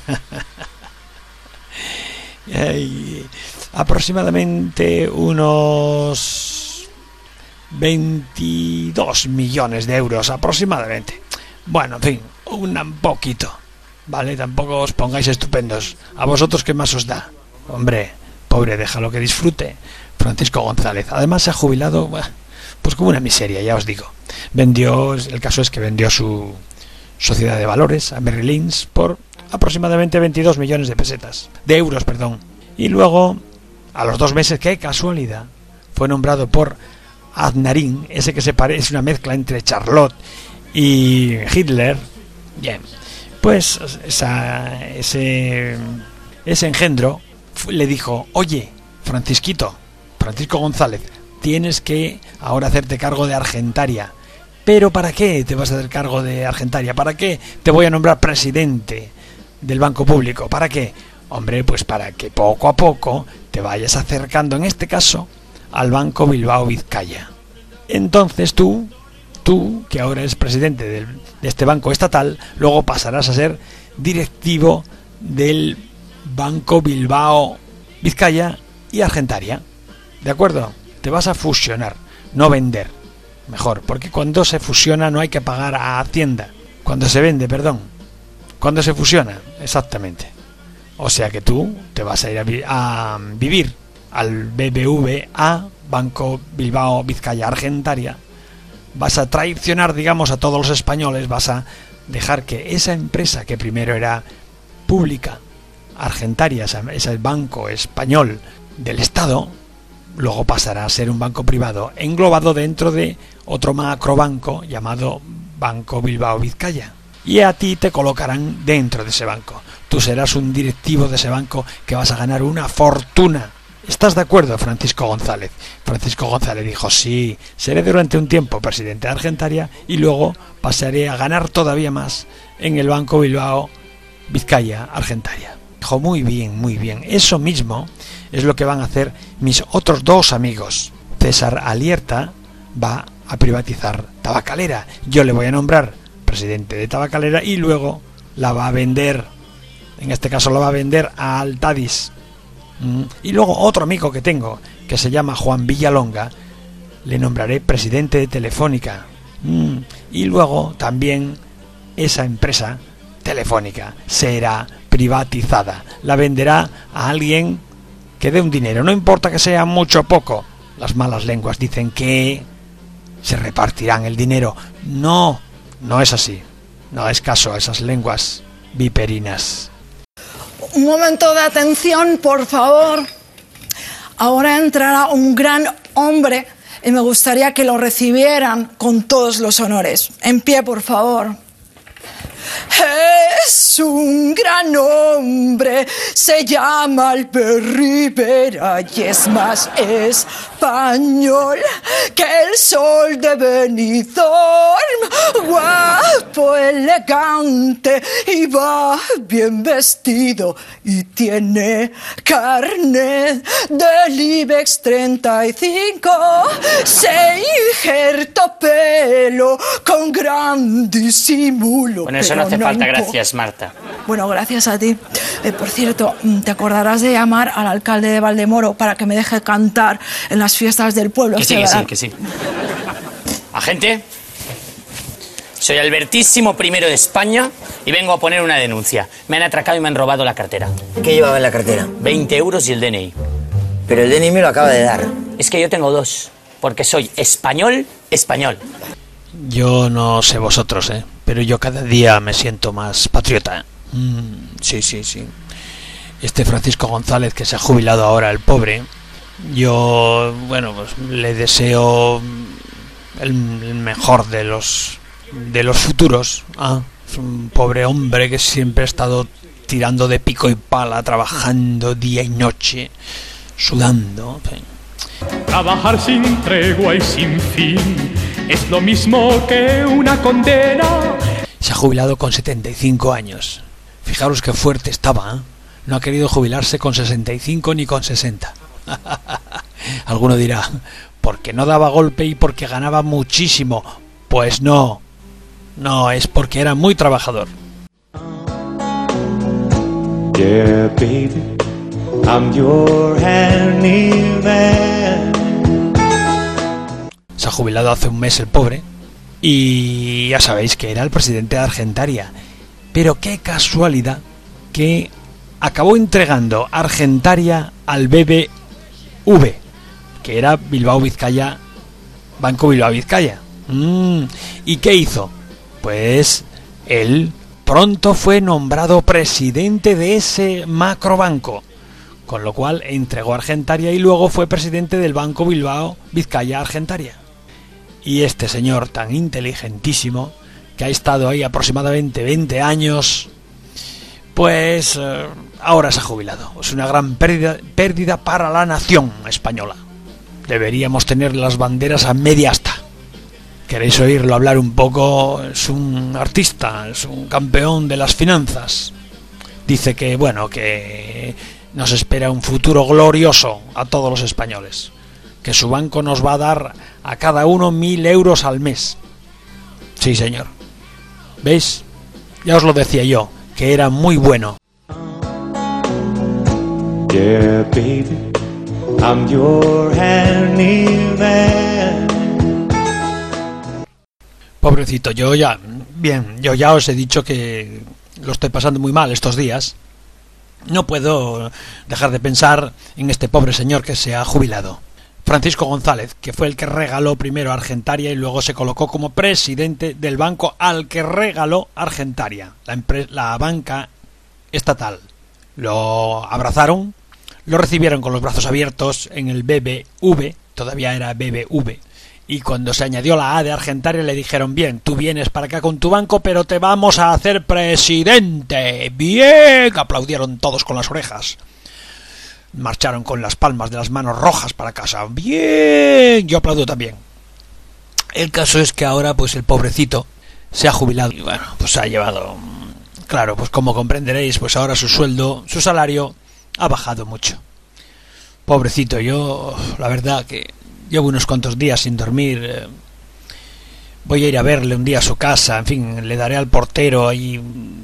Y aproximadamente unos veintidós millones de euros aproximadamente. Bueno, en fin, un poquito, ¿vale? Tampoco os pongáis estupendos. ¿A vosotros qué más os da? Hombre, pobre, déjalo que disfrute. Francisco González. Además se ha jubilado, pues como una miseria, ya os digo. Vendió, el caso es que vendió su sociedad de valores a Merrill Lynch por aproximadamente veintidós millones de pesetas, de euros, perdón. Y luego, a los dos meses, qué casualidad, fue nombrado por Aznarín, ese que se parece, una mezcla entre Charlotte y Hitler. Bien, pues esa, ese, ese engendro le dijo: oye, Francisquito, Francisco González, tienes que ahora hacerte cargo de Argentaria. ¿Pero para qué te vas a hacer cargo de Argentaria? ¿Para qué te voy a nombrar presidente del Banco Público? ¿Para qué? Hombre, pues para que poco a poco te vayas acercando, en este caso, al Banco Bilbao Vizcaya. Entonces tú, tú, que ahora eres presidente del, de este banco estatal, luego pasarás a ser directivo del Banco Bilbao Vizcaya y Argentaria. ¿De acuerdo? Te vas a fusionar, no vender. Mejor, porque cuando se fusiona no hay que pagar a Hacienda. Cuando se vende, perdón. Cuando se fusiona, exactamente. O sea que tú te vas a ir a, vi- a vivir al B B V A, Banco Bilbao Vizcaya Argentaria. Vas a traicionar, digamos, a todos los españoles, vas a dejar que esa empresa que primero era pública, Argentaria, ese banco español del Estado, luego pasará a ser un banco privado englobado dentro de otro macrobanco llamado Banco Bilbao Vizcaya. Y a ti te colocarán dentro de ese banco. Tú serás un directivo de ese banco que vas a ganar una fortuna. ¿Estás de acuerdo, Francisco González? Francisco González dijo, sí, seré durante un tiempo presidente de Argentaria y luego pasaré a ganar todavía más en el Banco Bilbao Vizcaya Argentaria. Dijo, muy bien, muy bien. Eso mismo es lo que van a hacer mis otros dos amigos. César Alierta va a privatizar Tabacalera. Yo le voy a nombrar presidente de Tabacalera y luego la va a vender, en este caso la va a vender a Altadis. Mm. Y luego otro amigo que tengo, que se llama Juan Villalonga, le nombraré presidente de Telefónica. Mm. Y luego también esa empresa Telefónica será privatizada. La venderá a alguien que dé un dinero, no importa que sea mucho o poco. Las malas lenguas dicen que se repartirán el dinero. No, no es así. No es caso a esas lenguas viperinas. Un momento de atención, por favor. Ahora entrará un gran hombre y me gustaría que lo recibieran con todos los honores. En pie, por favor. Es un gran hombre, se llama Albert Rivera y es más español que el sol de Benidorm. Guapo, elegante y va bien vestido y tiene carnet del IBEX treinta y cinco. Se injertó pelo con gran disimulo. Bueno, eso no hace falta, gracias, Marta. Bueno, gracias a ti. Eh, por cierto, te acordarás de llamar al alcalde de Valdemoro para que me deje cantar en las fiestas del pueblo. Que sí, que sí, que sí. Agente, soy Albertísimo Primero de España y vengo a poner una denuncia. Me han atracado y me han robado la cartera. ¿Qué llevaba en la cartera? veinte euros y el D N I. Pero el D N I me lo acaba de dar. Es que yo tengo dos, porque soy español, español. Yo no sé vosotros, ¿eh? Pero yo cada día me siento más patriota. Mm, sí, sí, sí. Este Francisco González, que se ha jubilado ahora, el pobre, yo, bueno, pues le deseo el, el mejor de los de los futuros. Ah, es un pobre hombre que siempre ha estado tirando de pico y pala, trabajando día y noche, sudando. En fin. Trabajar sin tregua y sin fin es lo mismo que una condena. Se ha jubilado con setenta y cinco años. Fijaros qué fuerte estaba, ¿eh? No ha querido jubilarse con sesenta y cinco ni con sesenta. Alguno dirá, porque no daba golpe y porque ganaba muchísimo. Pues no, no, es porque era muy trabajador. Yeah, baby, I'm your handyman. Se ha jubilado hace un mes el pobre y ya sabéis que era el presidente de Argentaria. Pero qué casualidad que acabó entregando Argentaria al B B V, que era Bilbao Vizcaya, Banco Bilbao Vizcaya. Mm, ¿Y qué hizo? Pues él pronto fue nombrado presidente de ese macrobanco, con lo cual entregó Argentaria y luego fue presidente del Banco Bilbao Vizcaya Argentaria. Y este señor tan inteligentísimo, que ha estado ahí aproximadamente veinte años, pues eh, ahora se ha jubilado. Es una gran pérdida, pérdida para la nación española. Deberíamos tener las banderas a media asta. ¿Queréis oírlo hablar un poco? Es un artista, es un campeón de las finanzas. Dice que, bueno, que nos espera un futuro glorioso a todos los españoles. Que su banco nos va a dar a cada uno mil euros al mes. Sí, señor. ¿Veis? Ya os lo decía yo, que era muy bueno. Yeah, baby, I'm your handyman. Pobrecito, yo ya... Bien, yo ya os he dicho que lo estoy pasando muy mal estos días. no puedo dejar de pensar en este pobre señor que se ha jubilado. Francisco González, que fue el que regaló primero Argentaria y luego se colocó como presidente del banco al que regaló Argentaria, la, empre- la banca estatal. Lo abrazaron, lo recibieron con los brazos abiertos en el B B V, todavía era B B V, y cuando se añadió la A de Argentaria le dijeron, bien, tú vienes para acá con tu banco, pero te vamos a hacer presidente. Bien, aplaudieron todos con las orejas. Marcharon con las palmas de las manos rojas para casa. Bien, yo aplaudo también. El caso es que ahora pues el pobrecito se ha jubilado y bueno, pues ha llevado, claro, pues como comprenderéis, pues ahora su sueldo, su salario ha bajado mucho. Pobrecito, yo la verdad que llevo unos cuantos días sin dormir. eh, Voy a ir a verle un día a su casa, en fin, le daré al portero ahí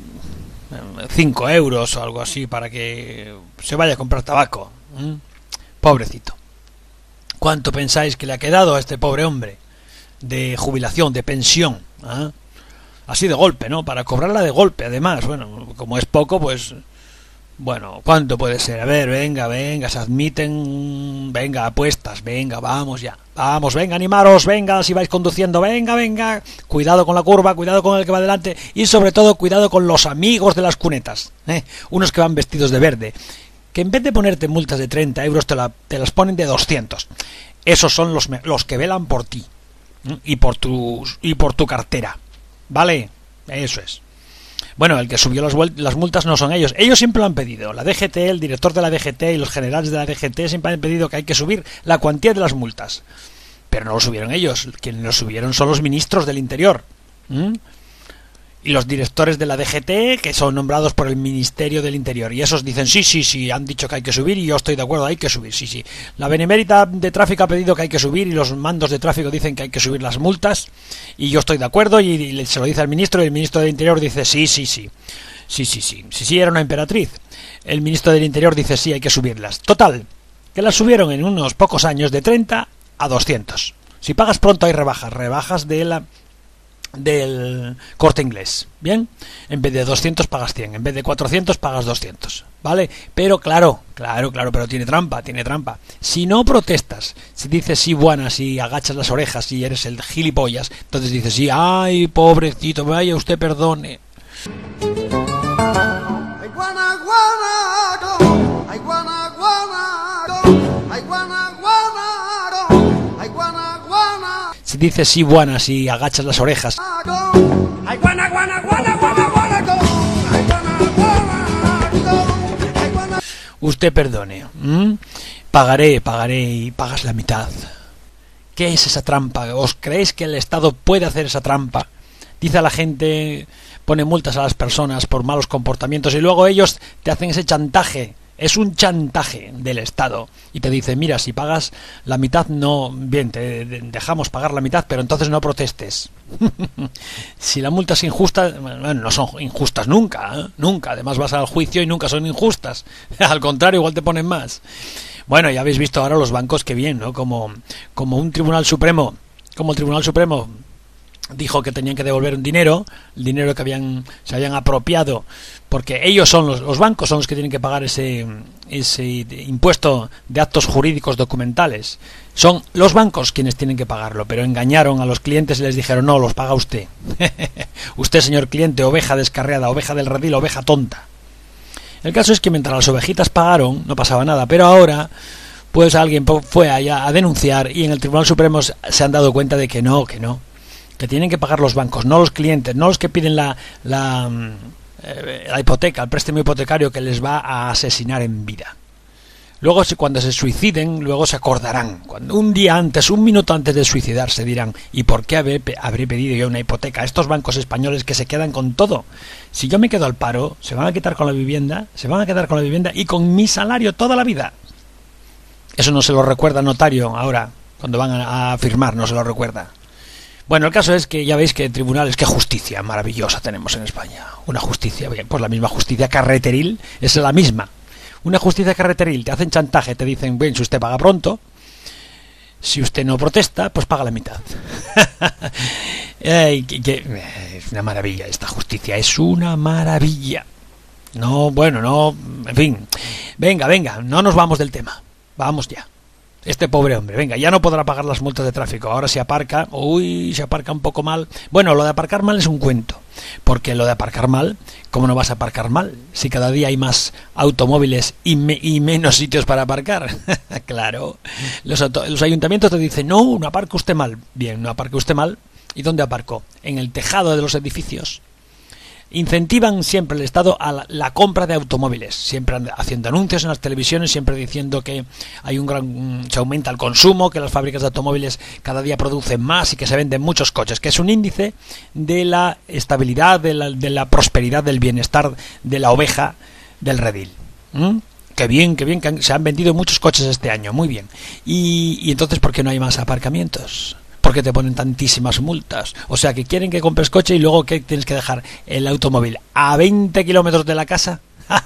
cinco euros o algo así para que se vaya a comprar tabaco. ¿Mm? Pobrecito. ¿Cuánto pensáis que le ha quedado a este pobre hombre de jubilación, de pensión? ¿Ah? Así de golpe, ¿no? Para cobrarla de golpe, además. Bueno, como es poco, pues... Bueno, ¿cuánto puede ser? A ver, venga, venga, se admiten... Venga, apuestas, venga, vamos ya. Vamos, venga, animaros, venga, si vais conduciendo, venga, venga. Cuidado con la curva, cuidado con el que va delante y sobre todo cuidado con los amigos de las cunetas. ¿eh? Unos que van vestidos de verde. Que en vez de ponerte multas de treinta euros te, la, te las ponen de doscientos. Esos son los, los que velan por ti. ¿eh? Y por tu, y por tu cartera. ¿Vale? Eso es. Bueno, el que subió las, las multas no son ellos. Ellos siempre lo han pedido. La D G T, el director de la D G T y los generales de la D G T siempre han pedido que hay que subir la cuantía de las multas. Pero no lo subieron ellos. Quienes lo subieron son los ministros del Interior. ¿Mm? Y los directores de la D G T, que son nombrados por el Ministerio del Interior. Y esos dicen, sí, sí, sí, han dicho que hay que subir y yo estoy de acuerdo, hay que subir, sí, sí. La Benemérita de Tráfico ha pedido que hay que subir y los mandos de tráfico dicen que hay que subir las multas y yo estoy de acuerdo y, y se lo dice al ministro y el ministro del Interior dice, sí, sí, sí. Sí, sí, sí. Sí, sí, era una emperatriz. El ministro del Interior dice, sí, hay que subirlas. Total, que las subieron en unos pocos años de treinta a doscientos. Si pagas pronto hay rebajas, rebajas de la... del Corte Inglés, ¿bien? En vez de doscientos pagas cien, en vez de cuatrocientos pagas doscientos, ¿vale? Pero claro, claro, claro, pero tiene trampa, tiene trampa. Si no protestas, si dices sí buenas y agachas las orejas y eres el gilipollas, entonces dices sí, ay, pobrecito, vaya usted perdone. Ay, guana, guana, go. Ay, guana, guana, go. Ay, guana, guana, go. Ay, guana, guana. Si dices sí buenas y agachas las orejas, Ay, guana, guana, guana, guana, guana, go. Ay, guana, guana, go. Ay, guana. usted perdone. ¿Mm? Pagaré, pagaré y pagas la mitad. ¿Qué es esa trampa? ¿Os creéis que el Estado puede hacer esa trampa? Dice a la gente, pone multas a las personas por malos comportamientos y luego ellos te hacen ese chantaje. Es un chantaje del Estado y te dice, mira, si pagas la mitad, no, bien, te dejamos pagar la mitad, pero entonces no protestes. Si la multa es injusta, bueno, no son injustas nunca, ¿eh? Nunca, además vas al juicio y nunca son injustas, al contrario, igual te ponen más. Bueno, ya habéis visto ahora los bancos que bien, ¿no? Como, como un Tribunal Supremo, como el Tribunal Supremo dijo que tenían que devolver un dinero, el dinero que habían se habían apropiado, porque ellos son los, los bancos son los que tienen que pagar ese ese impuesto de actos jurídicos documentales. Son los bancos quienes tienen que pagarlo, pero engañaron a los clientes y les dijeron, no, los paga usted. Usted, señor cliente, oveja descarriada, oveja del redil, oveja tonta. El caso es que mientras las ovejitas pagaron, no pasaba nada, pero ahora pues alguien fue allá a denunciar y en el Tribunal Supremo se han dado cuenta de que no, que no. Que tienen que pagar los bancos, no los clientes, no los que piden la, la, eh, la hipoteca, el préstamo hipotecario que les va a asesinar en vida. Luego, cuando se suiciden, luego se acordarán. Cuando un día antes, un minuto antes de suicidarse, dirán, ¿y por qué habré, habré pedido yo una hipoteca a estos bancos españoles que se quedan con todo? Si yo me quedo al paro, se van a quitar con la vivienda, se van a quedar con la vivienda y con mi salario toda la vida. Eso no se lo recuerda el notario ahora, cuando van a, a firmar, no se lo recuerda. Bueno, el caso es que ya veis que tribunales, qué justicia maravillosa tenemos en España. Una justicia, bien, pues la misma justicia carreteril es la misma. Una justicia carreteril, te hacen chantaje, te dicen, bien, si usted paga pronto, si usted no protesta, pues paga la mitad. Ay, que, que, es una maravilla esta justicia, es una maravilla. No, bueno, no, en fin. Venga, venga, no nos vamos del tema. Vamos ya. Este pobre hombre, venga, ya no podrá pagar las multas de tráfico. Ahora si aparca, uy, se aparca un poco mal. Bueno, lo de aparcar mal es un cuento. Porque lo de aparcar mal, ¿cómo no vas a aparcar mal? Si cada día hay más automóviles y, me, y menos sitios para aparcar. Claro. Los, auto, los ayuntamientos te dicen, no, no aparca usted mal. Bien, no aparca usted mal. ¿Y dónde aparcó? En el tejado de los edificios. Incentivan siempre el Estado a la, la compra de automóviles, siempre haciendo anuncios en las televisiones, siempre diciendo que hay un gran se aumenta el consumo, que las fábricas de automóviles cada día producen más y que se venden muchos coches, que es un índice de la estabilidad, de la, de la prosperidad, del bienestar de la oveja del redil. ¿Mm? Qué bien, qué bien, que han, se han vendido muchos coches este año, muy bien. Y, y entonces, ¿por qué no hay más aparcamientos? Porque te ponen tantísimas multas. O sea, que quieren que compres coche y luego que tienes que dejar el automóvil a veinte kilómetros de la casa,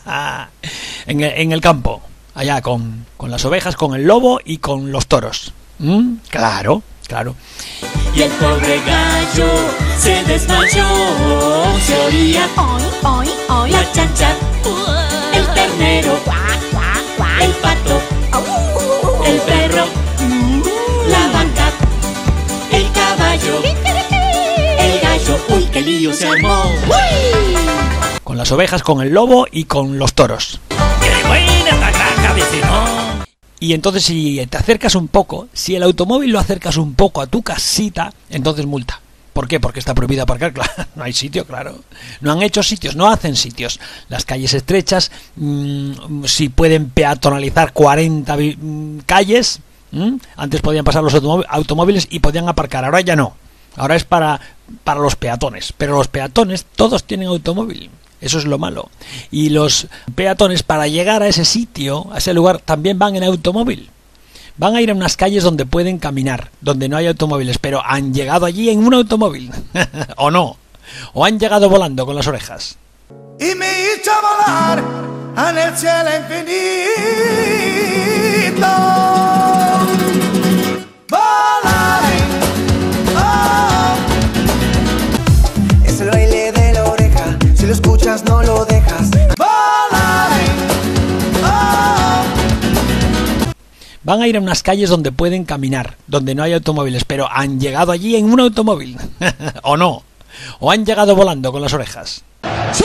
en, el, en el campo, allá con, con las ovejas, con el lobo y con los toros. ¿Mm? Claro, claro. Y el pobre gallo se desmayó, se oía hoy, hoy, hoy la chancha, el ternero, el pato, el perro, la vaca, el caballo, el gallo, uy, qué lío se armó. Con las ovejas, con el lobo y con los toros. ¡Qué buena esta granja, vecino! Y entonces si te acercas un poco, si el automóvil lo acercas un poco a tu casita, entonces multa. ¿Por qué? Porque está prohibido aparcar, claro, no hay sitio, claro. No han hecho sitios, no hacen sitios. Las calles estrechas, mmm, si pueden peatonalizar cuarenta mmm, calles, mmm, antes podían pasar los automóviles y podían aparcar, ahora ya no. Ahora es para, para los peatones, pero los peatones todos tienen automóvil. Eso es lo malo. Y los peatones, para llegar a ese sitio, a ese lugar, también van en automóvil. Van a ir a unas calles donde pueden caminar, donde no hay automóviles, pero han llegado allí en un automóvil. ¿O no? ¿O han llegado volando con las orejas? Y me hizo volar en el cielo infinito. Volaré. Oh. Es el baile de la oreja. Si lo escuchas, no lo dejas. Volaré. Oh. Van a ir a unas calles donde pueden caminar, donde no hay automóviles, pero han llegado allí en un automóvil. ¿O no? ¿O han llegado volando con las orejas? ¡Sí!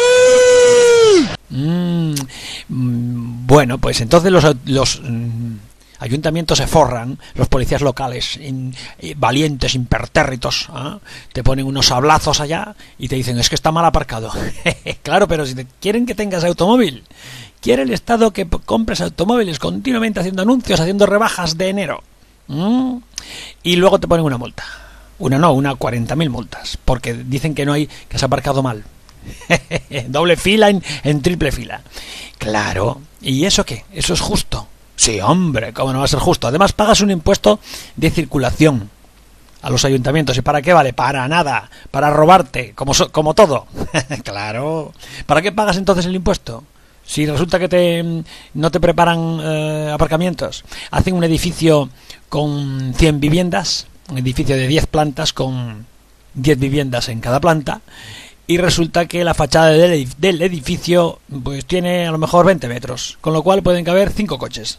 Mm, mm, bueno, pues entonces los, los mm, ayuntamientos se forran, los policías locales, in, eh, valientes, impertérritos, ¿eh? Te ponen unos sablazos allá y te dicen, es que está mal aparcado. Claro, pero si te quieren que tengas automóvil, quiere el Estado que compres automóviles continuamente haciendo anuncios, haciendo rebajas de enero. ¿Mm? Y luego te ponen una multa. Una no, una cuarenta mil multas. Porque dicen que no hay, que has aparcado mal. Doble fila en, en triple fila. Claro. ¿Y eso qué? ¿Eso es justo? Sí, hombre, ¿cómo no va a ser justo? Además pagas un impuesto de circulación a los ayuntamientos. ¿Y para qué vale? Para nada. Para robarte, como, so, como todo. Claro. ¿Para qué pagas entonces el impuesto? Si resulta que te, no te preparan eh, aparcamientos, hacen un edificio con cien viviendas, un edificio de diez plantas con diez viviendas en cada planta, y resulta que la fachada del, del edificio pues tiene a lo mejor veinte metros, con lo cual pueden caber cinco coches.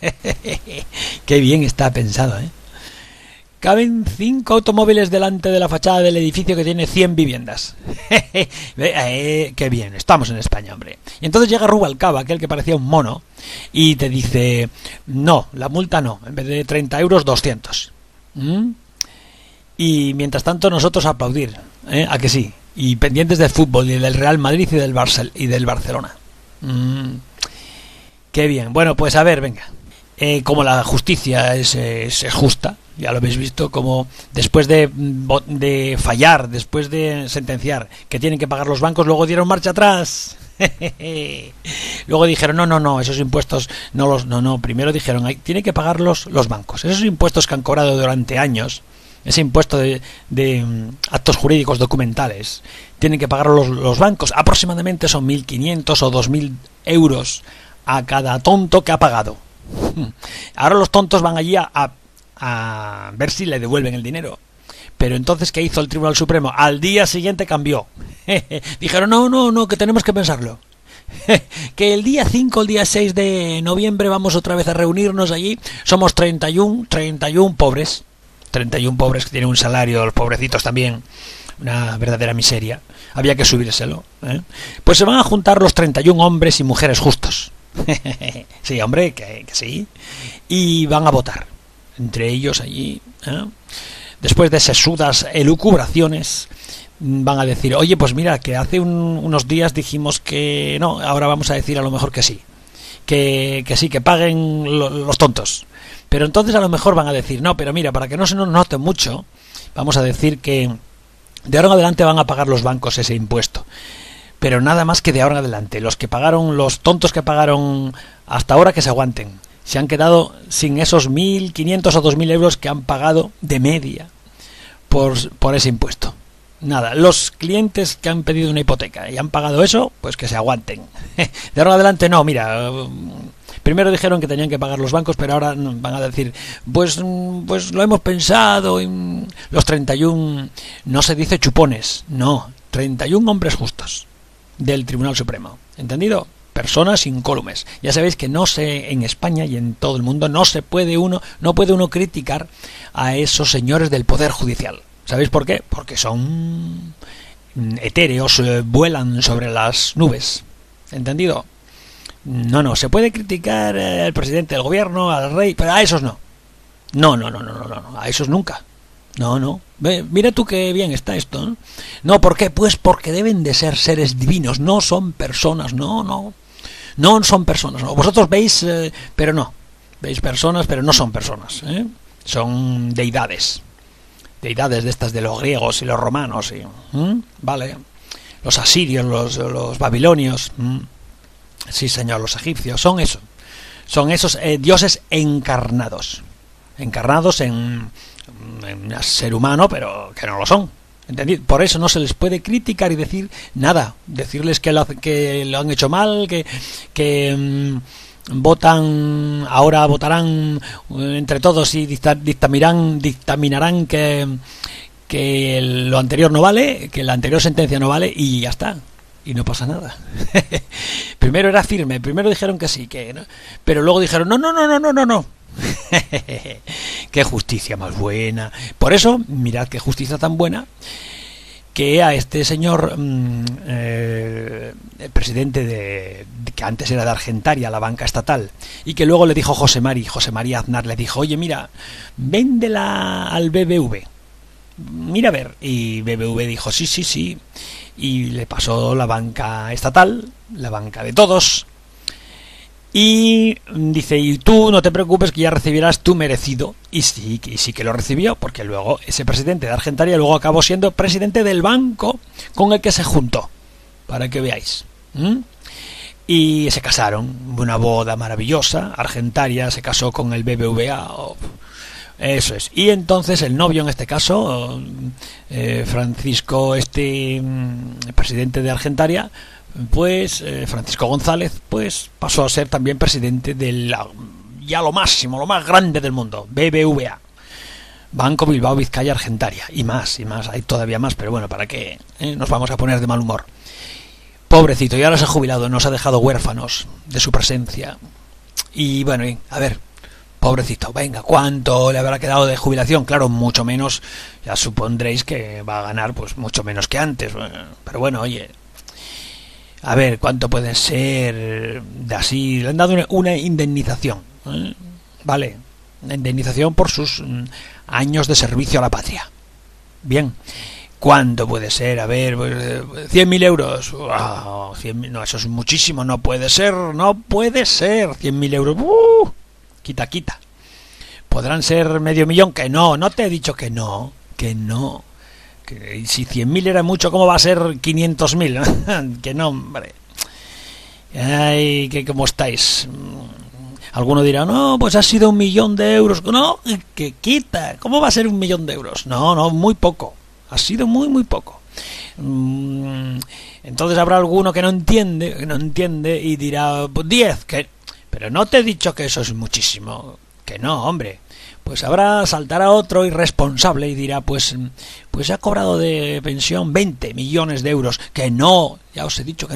Qué bien está pensado, ¿eh? Caben cinco automóviles delante de la fachada del edificio que tiene cien viviendas. eh, ¡Qué bien! Estamos en España, hombre. Y entonces llega Rubalcaba, aquel que parecía un mono, y te dice, no, la multa no, en vez de treinta euros, doscientos. ¿Mm? Y mientras tanto nosotros aplaudir, ¿eh? ¿A que sí? Y pendientes del fútbol, y del Real Madrid y del, Barcel- y del Barcelona. Mm. ¡Qué bien! Bueno, pues a ver, venga. Eh, como la justicia es, es, es justa, ya lo habéis visto, como después de, de fallar, después de sentenciar que tienen que pagar los bancos, luego dieron marcha atrás. Luego dijeron, no, no, no, esos impuestos, no los, no, no, primero dijeron, hay, tienen que pagarlos los bancos. Esos impuestos que han cobrado durante años, ese impuesto de, de um, actos jurídicos documentales, tienen que pagarlos los, los bancos. Aproximadamente son mil quinientos o dos mil euros a cada tonto que ha pagado. Ahora los tontos van allí a, a, a ver si le devuelven el dinero. Pero entonces, ¿qué hizo el Tribunal Supremo? Al día siguiente cambió. Dijeron, no, no, no, que tenemos que pensarlo. que el día cinco, el día seis de noviembre vamos otra vez a reunirnos allí. Somos treinta y uno, treinta y uno pobres, treinta y uno pobres que tienen un salario, los pobrecitos también, una verdadera miseria. Había que subírselo, ¿eh? Pues se van a juntar los treinta y uno hombres y mujeres justos. Sí, hombre, que, que sí. Y van a votar entre ellos allí, ¿eh? Después de sesudas elucubraciones, van a decir, oye, pues mira, que hace un, unos días dijimos que no, ahora vamos a decir a lo mejor que sí, que, que sí, que paguen lo, los tontos. Pero entonces a lo mejor van a decir, no, pero mira, para que no se nos note mucho, vamos a decir que de ahora en adelante van a pagar los bancos ese impuesto. Pero nada más que de ahora en adelante. Los que pagaron, los tontos que pagaron hasta ahora, que se aguanten. Se han quedado sin esos mil quinientos o dos mil euros que han pagado de media por, por ese impuesto. Nada, los clientes que han pedido una hipoteca y han pagado eso, pues que se aguanten. De ahora en adelante no, mira, primero dijeron que tenían que pagar los bancos, pero ahora van a decir, pues, pues lo hemos pensado. Y los treinta y uno, no se dice chupones, no, treinta y uno hombres justos del Tribunal Supremo, ¿entendido? Personas incólumes. Ya sabéis que no se, en España y en todo el mundo no se puede uno, no puede uno criticar a esos señores del Poder Judicial. ¿Sabéis por qué? Porque son etéreos, eh, vuelan sobre las nubes, ¿entendido? No, no, se puede criticar al presidente del gobierno, al rey, pero a esos no. No, no, no, no, no, no, a esos nunca. No, no. Ve, mira tú qué bien está esto, ¿no? No, ¿por qué? Pues porque deben de ser seres divinos, no son personas, no, no. No son personas, ¿no? Vosotros veis, eh, pero no. Veis personas, pero no son personas, ¿eh? Son deidades. Deidades de estas de los griegos y los romanos, y, ¿Mm? Vale. Los asirios, los, los babilonios, ¿Mm? Sí, señor, los egipcios, son eso. Son esos eh, dioses encarnados. Encarnados en, en un ser humano, pero que no lo son. ¿Entendid? Por eso no se les puede criticar y decir nada. Decirles que lo, que lo han hecho mal, que, que mmm, votan, ahora votarán entre todos y dictaminarán, dictaminarán que, que lo anterior no vale, que la anterior sentencia no vale y ya está. Y no pasa nada. Primero era firme, primero dijeron que sí, que no, pero luego dijeron no, no, no, no, no, no, no. Qué justicia más buena. Por eso, mirad qué justicia tan buena, que a este señor mmm, eh, el presidente de, que antes era de Argentaria, la banca estatal, y que luego le dijo José Mari, José María Aznar le dijo, oye, mira, véndela al B B V, mira a ver. Y B B V dijo sí, sí, sí, y le pasó la banca estatal, la banca de todos. Y dice, y tú no te preocupes que ya recibirás tu merecido. Y sí, y sí que lo recibió, porque luego ese presidente de Argentaria luego acabó siendo presidente del banco con el que se juntó, para que veáis. ¿Mm? Y se casaron, una boda maravillosa. Argentaria se casó con el B B V A. Oh, eso es. Y entonces el novio, en este caso, eh, Francisco, este el presidente de Argentaria, pues eh, Francisco González, pues pasó a ser también presidente de la, ya lo máximo, lo más grande del mundo, B B V A, Banco Bilbao Vizcaya Argentaria, y más, y más, hay todavía más, pero bueno, ¿para qué eh? Nos vamos a poner de mal humor? Pobrecito, y ahora se ha jubilado, nos ha dejado huérfanos de su presencia. Y bueno, y, a ver, pobrecito, venga, ¿cuánto le habrá quedado de jubilación? Claro, mucho menos, ya supondréis que va a ganar pues mucho menos que antes, pero bueno, oye, a ver, ¿cuánto puede ser de así? Le han dado una, una indemnización, ¿eh? Vale, una indemnización por sus mm, años de servicio a la patria. Bien, ¿cuánto puede ser? A ver, pues, cien mil euros. Oh, cien, no, eso es muchísimo, no puede ser, no puede ser. cien mil euros, uh, quita, quita. ¿Podrán ser medio millón? Que no, no te he dicho que no, que no. Que si cien mil era mucho, ¿cómo va a ser quinientos mil? Que no, hombre. Ay, que cómo estáis. Alguno dirá, no, pues ha sido un millón de euros. No, que quita. ¿Cómo va a ser un millón de euros? No, no, muy poco. Ha sido muy, muy poco. Entonces habrá alguno que no entiende, que no entiende y dirá, pues diez, que... Pero no te he dicho que eso es muchísimo. Que no, hombre. Pues habrá, saltará otro irresponsable y dirá, pues, pues ha cobrado de pensión veinte millones de euros. Que no, ya os he dicho que no.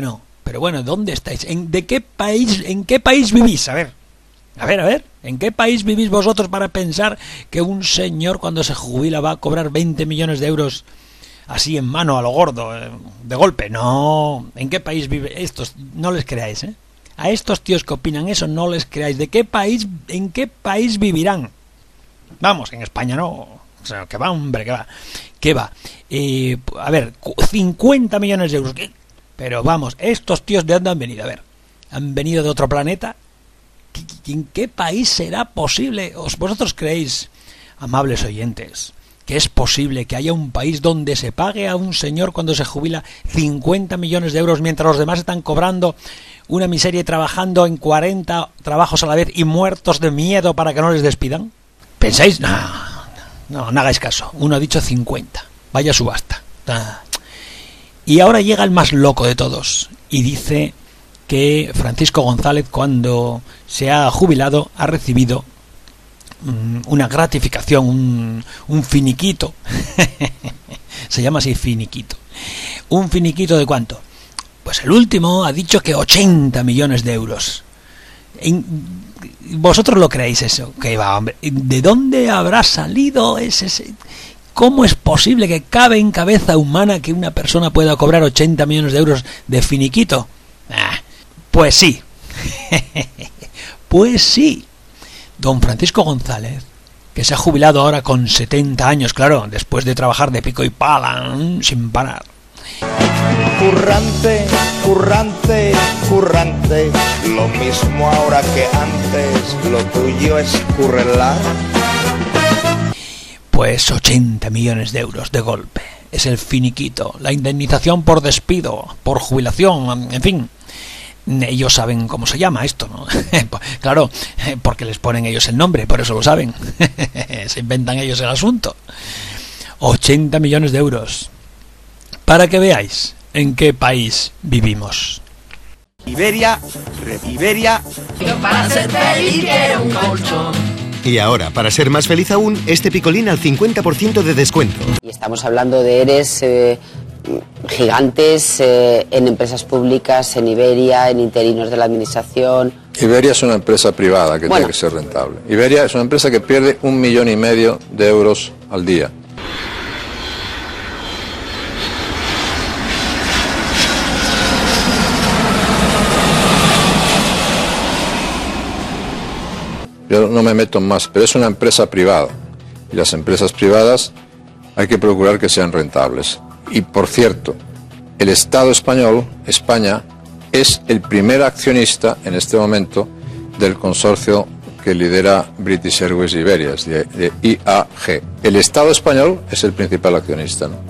Pero bueno, ¿dónde estáis? ¿En, de qué país, ¿En qué país vivís? A ver, a ver, a ver, ¿en qué país vivís vosotros para pensar que un señor cuando se jubila va a cobrar veinte millones de euros así en mano a lo gordo, de golpe? No, ¿en qué país vive? Estos, no les creáis, ¿eh? A estos tíos que opinan eso no les creáis. ¿De qué país, en qué país vivirán? Vamos, en España no. O sea, que va, hombre, que va. Que va. Eh, a ver, cincuenta millones de euros. ¿Qué? Pero vamos, estos tíos de dónde han venido. A ver, ¿han venido de otro planeta? ¿En qué país será posible? ¿Os vosotros creéis, amables oyentes, que es posible que haya un país donde se pague a un señor cuando se jubila cincuenta millones de euros mientras los demás están cobrando una miseria y trabajando en cuarenta trabajos a la vez y muertos de miedo para que no les despidan? ¿Pensáis? No, no, no hagáis caso. Uno ha dicho cincuenta. Vaya subasta. Y ahora llega el más loco de todos y dice que Francisco González, cuando se ha jubilado, ha recibido um, una gratificación, un, un finiquito. Se llama así, finiquito. ¿Un finiquito de cuánto? Pues el último ha dicho que ochenta millones de euros. ¿Vosotros lo creéis eso? Que va, hombre. ¿De dónde habrá salido ese...? ¿Cómo es posible que cabe en cabeza humana que una persona pueda cobrar ochenta millones de euros de finiquito? Ah, pues sí. Pues sí. Don Francisco González, que se ha jubilado ahora con setenta años, claro, después de trabajar de pico y pala, sin parar. Currante, currante, currante, lo mismo ahora que antes, lo tuyo es currelar. Pues ochenta millones de euros de golpe. Es el finiquito, la indemnización por despido, por jubilación, en fin. Ellos saben cómo se llama esto, ¿no? Claro, porque les ponen ellos el nombre, por eso lo saben. Se inventan ellos el asunto. ochenta millones de euros. Para que veáis en qué país vivimos. Iberia, Iberia. Para ser feliz quiero un colchón. Y ahora, para ser más feliz aún, este picolín al cincuenta por ciento de descuento. Y estamos hablando de eres eh, gigantes eh, en empresas públicas, en Iberia, en interinos de la administración. Iberia es una empresa privada que bueno. tiene que ser rentable. Iberia es una empresa que pierde un millón y medio de euros al día. Yo no me meto más, pero es una empresa privada. Y las empresas privadas hay que procurar que sean rentables. Y por cierto, el Estado español, España, es el primer accionista en este momento del consorcio que lidera British Airways Iberia, de, de I A G. El Estado español es el principal accionista, ¿no?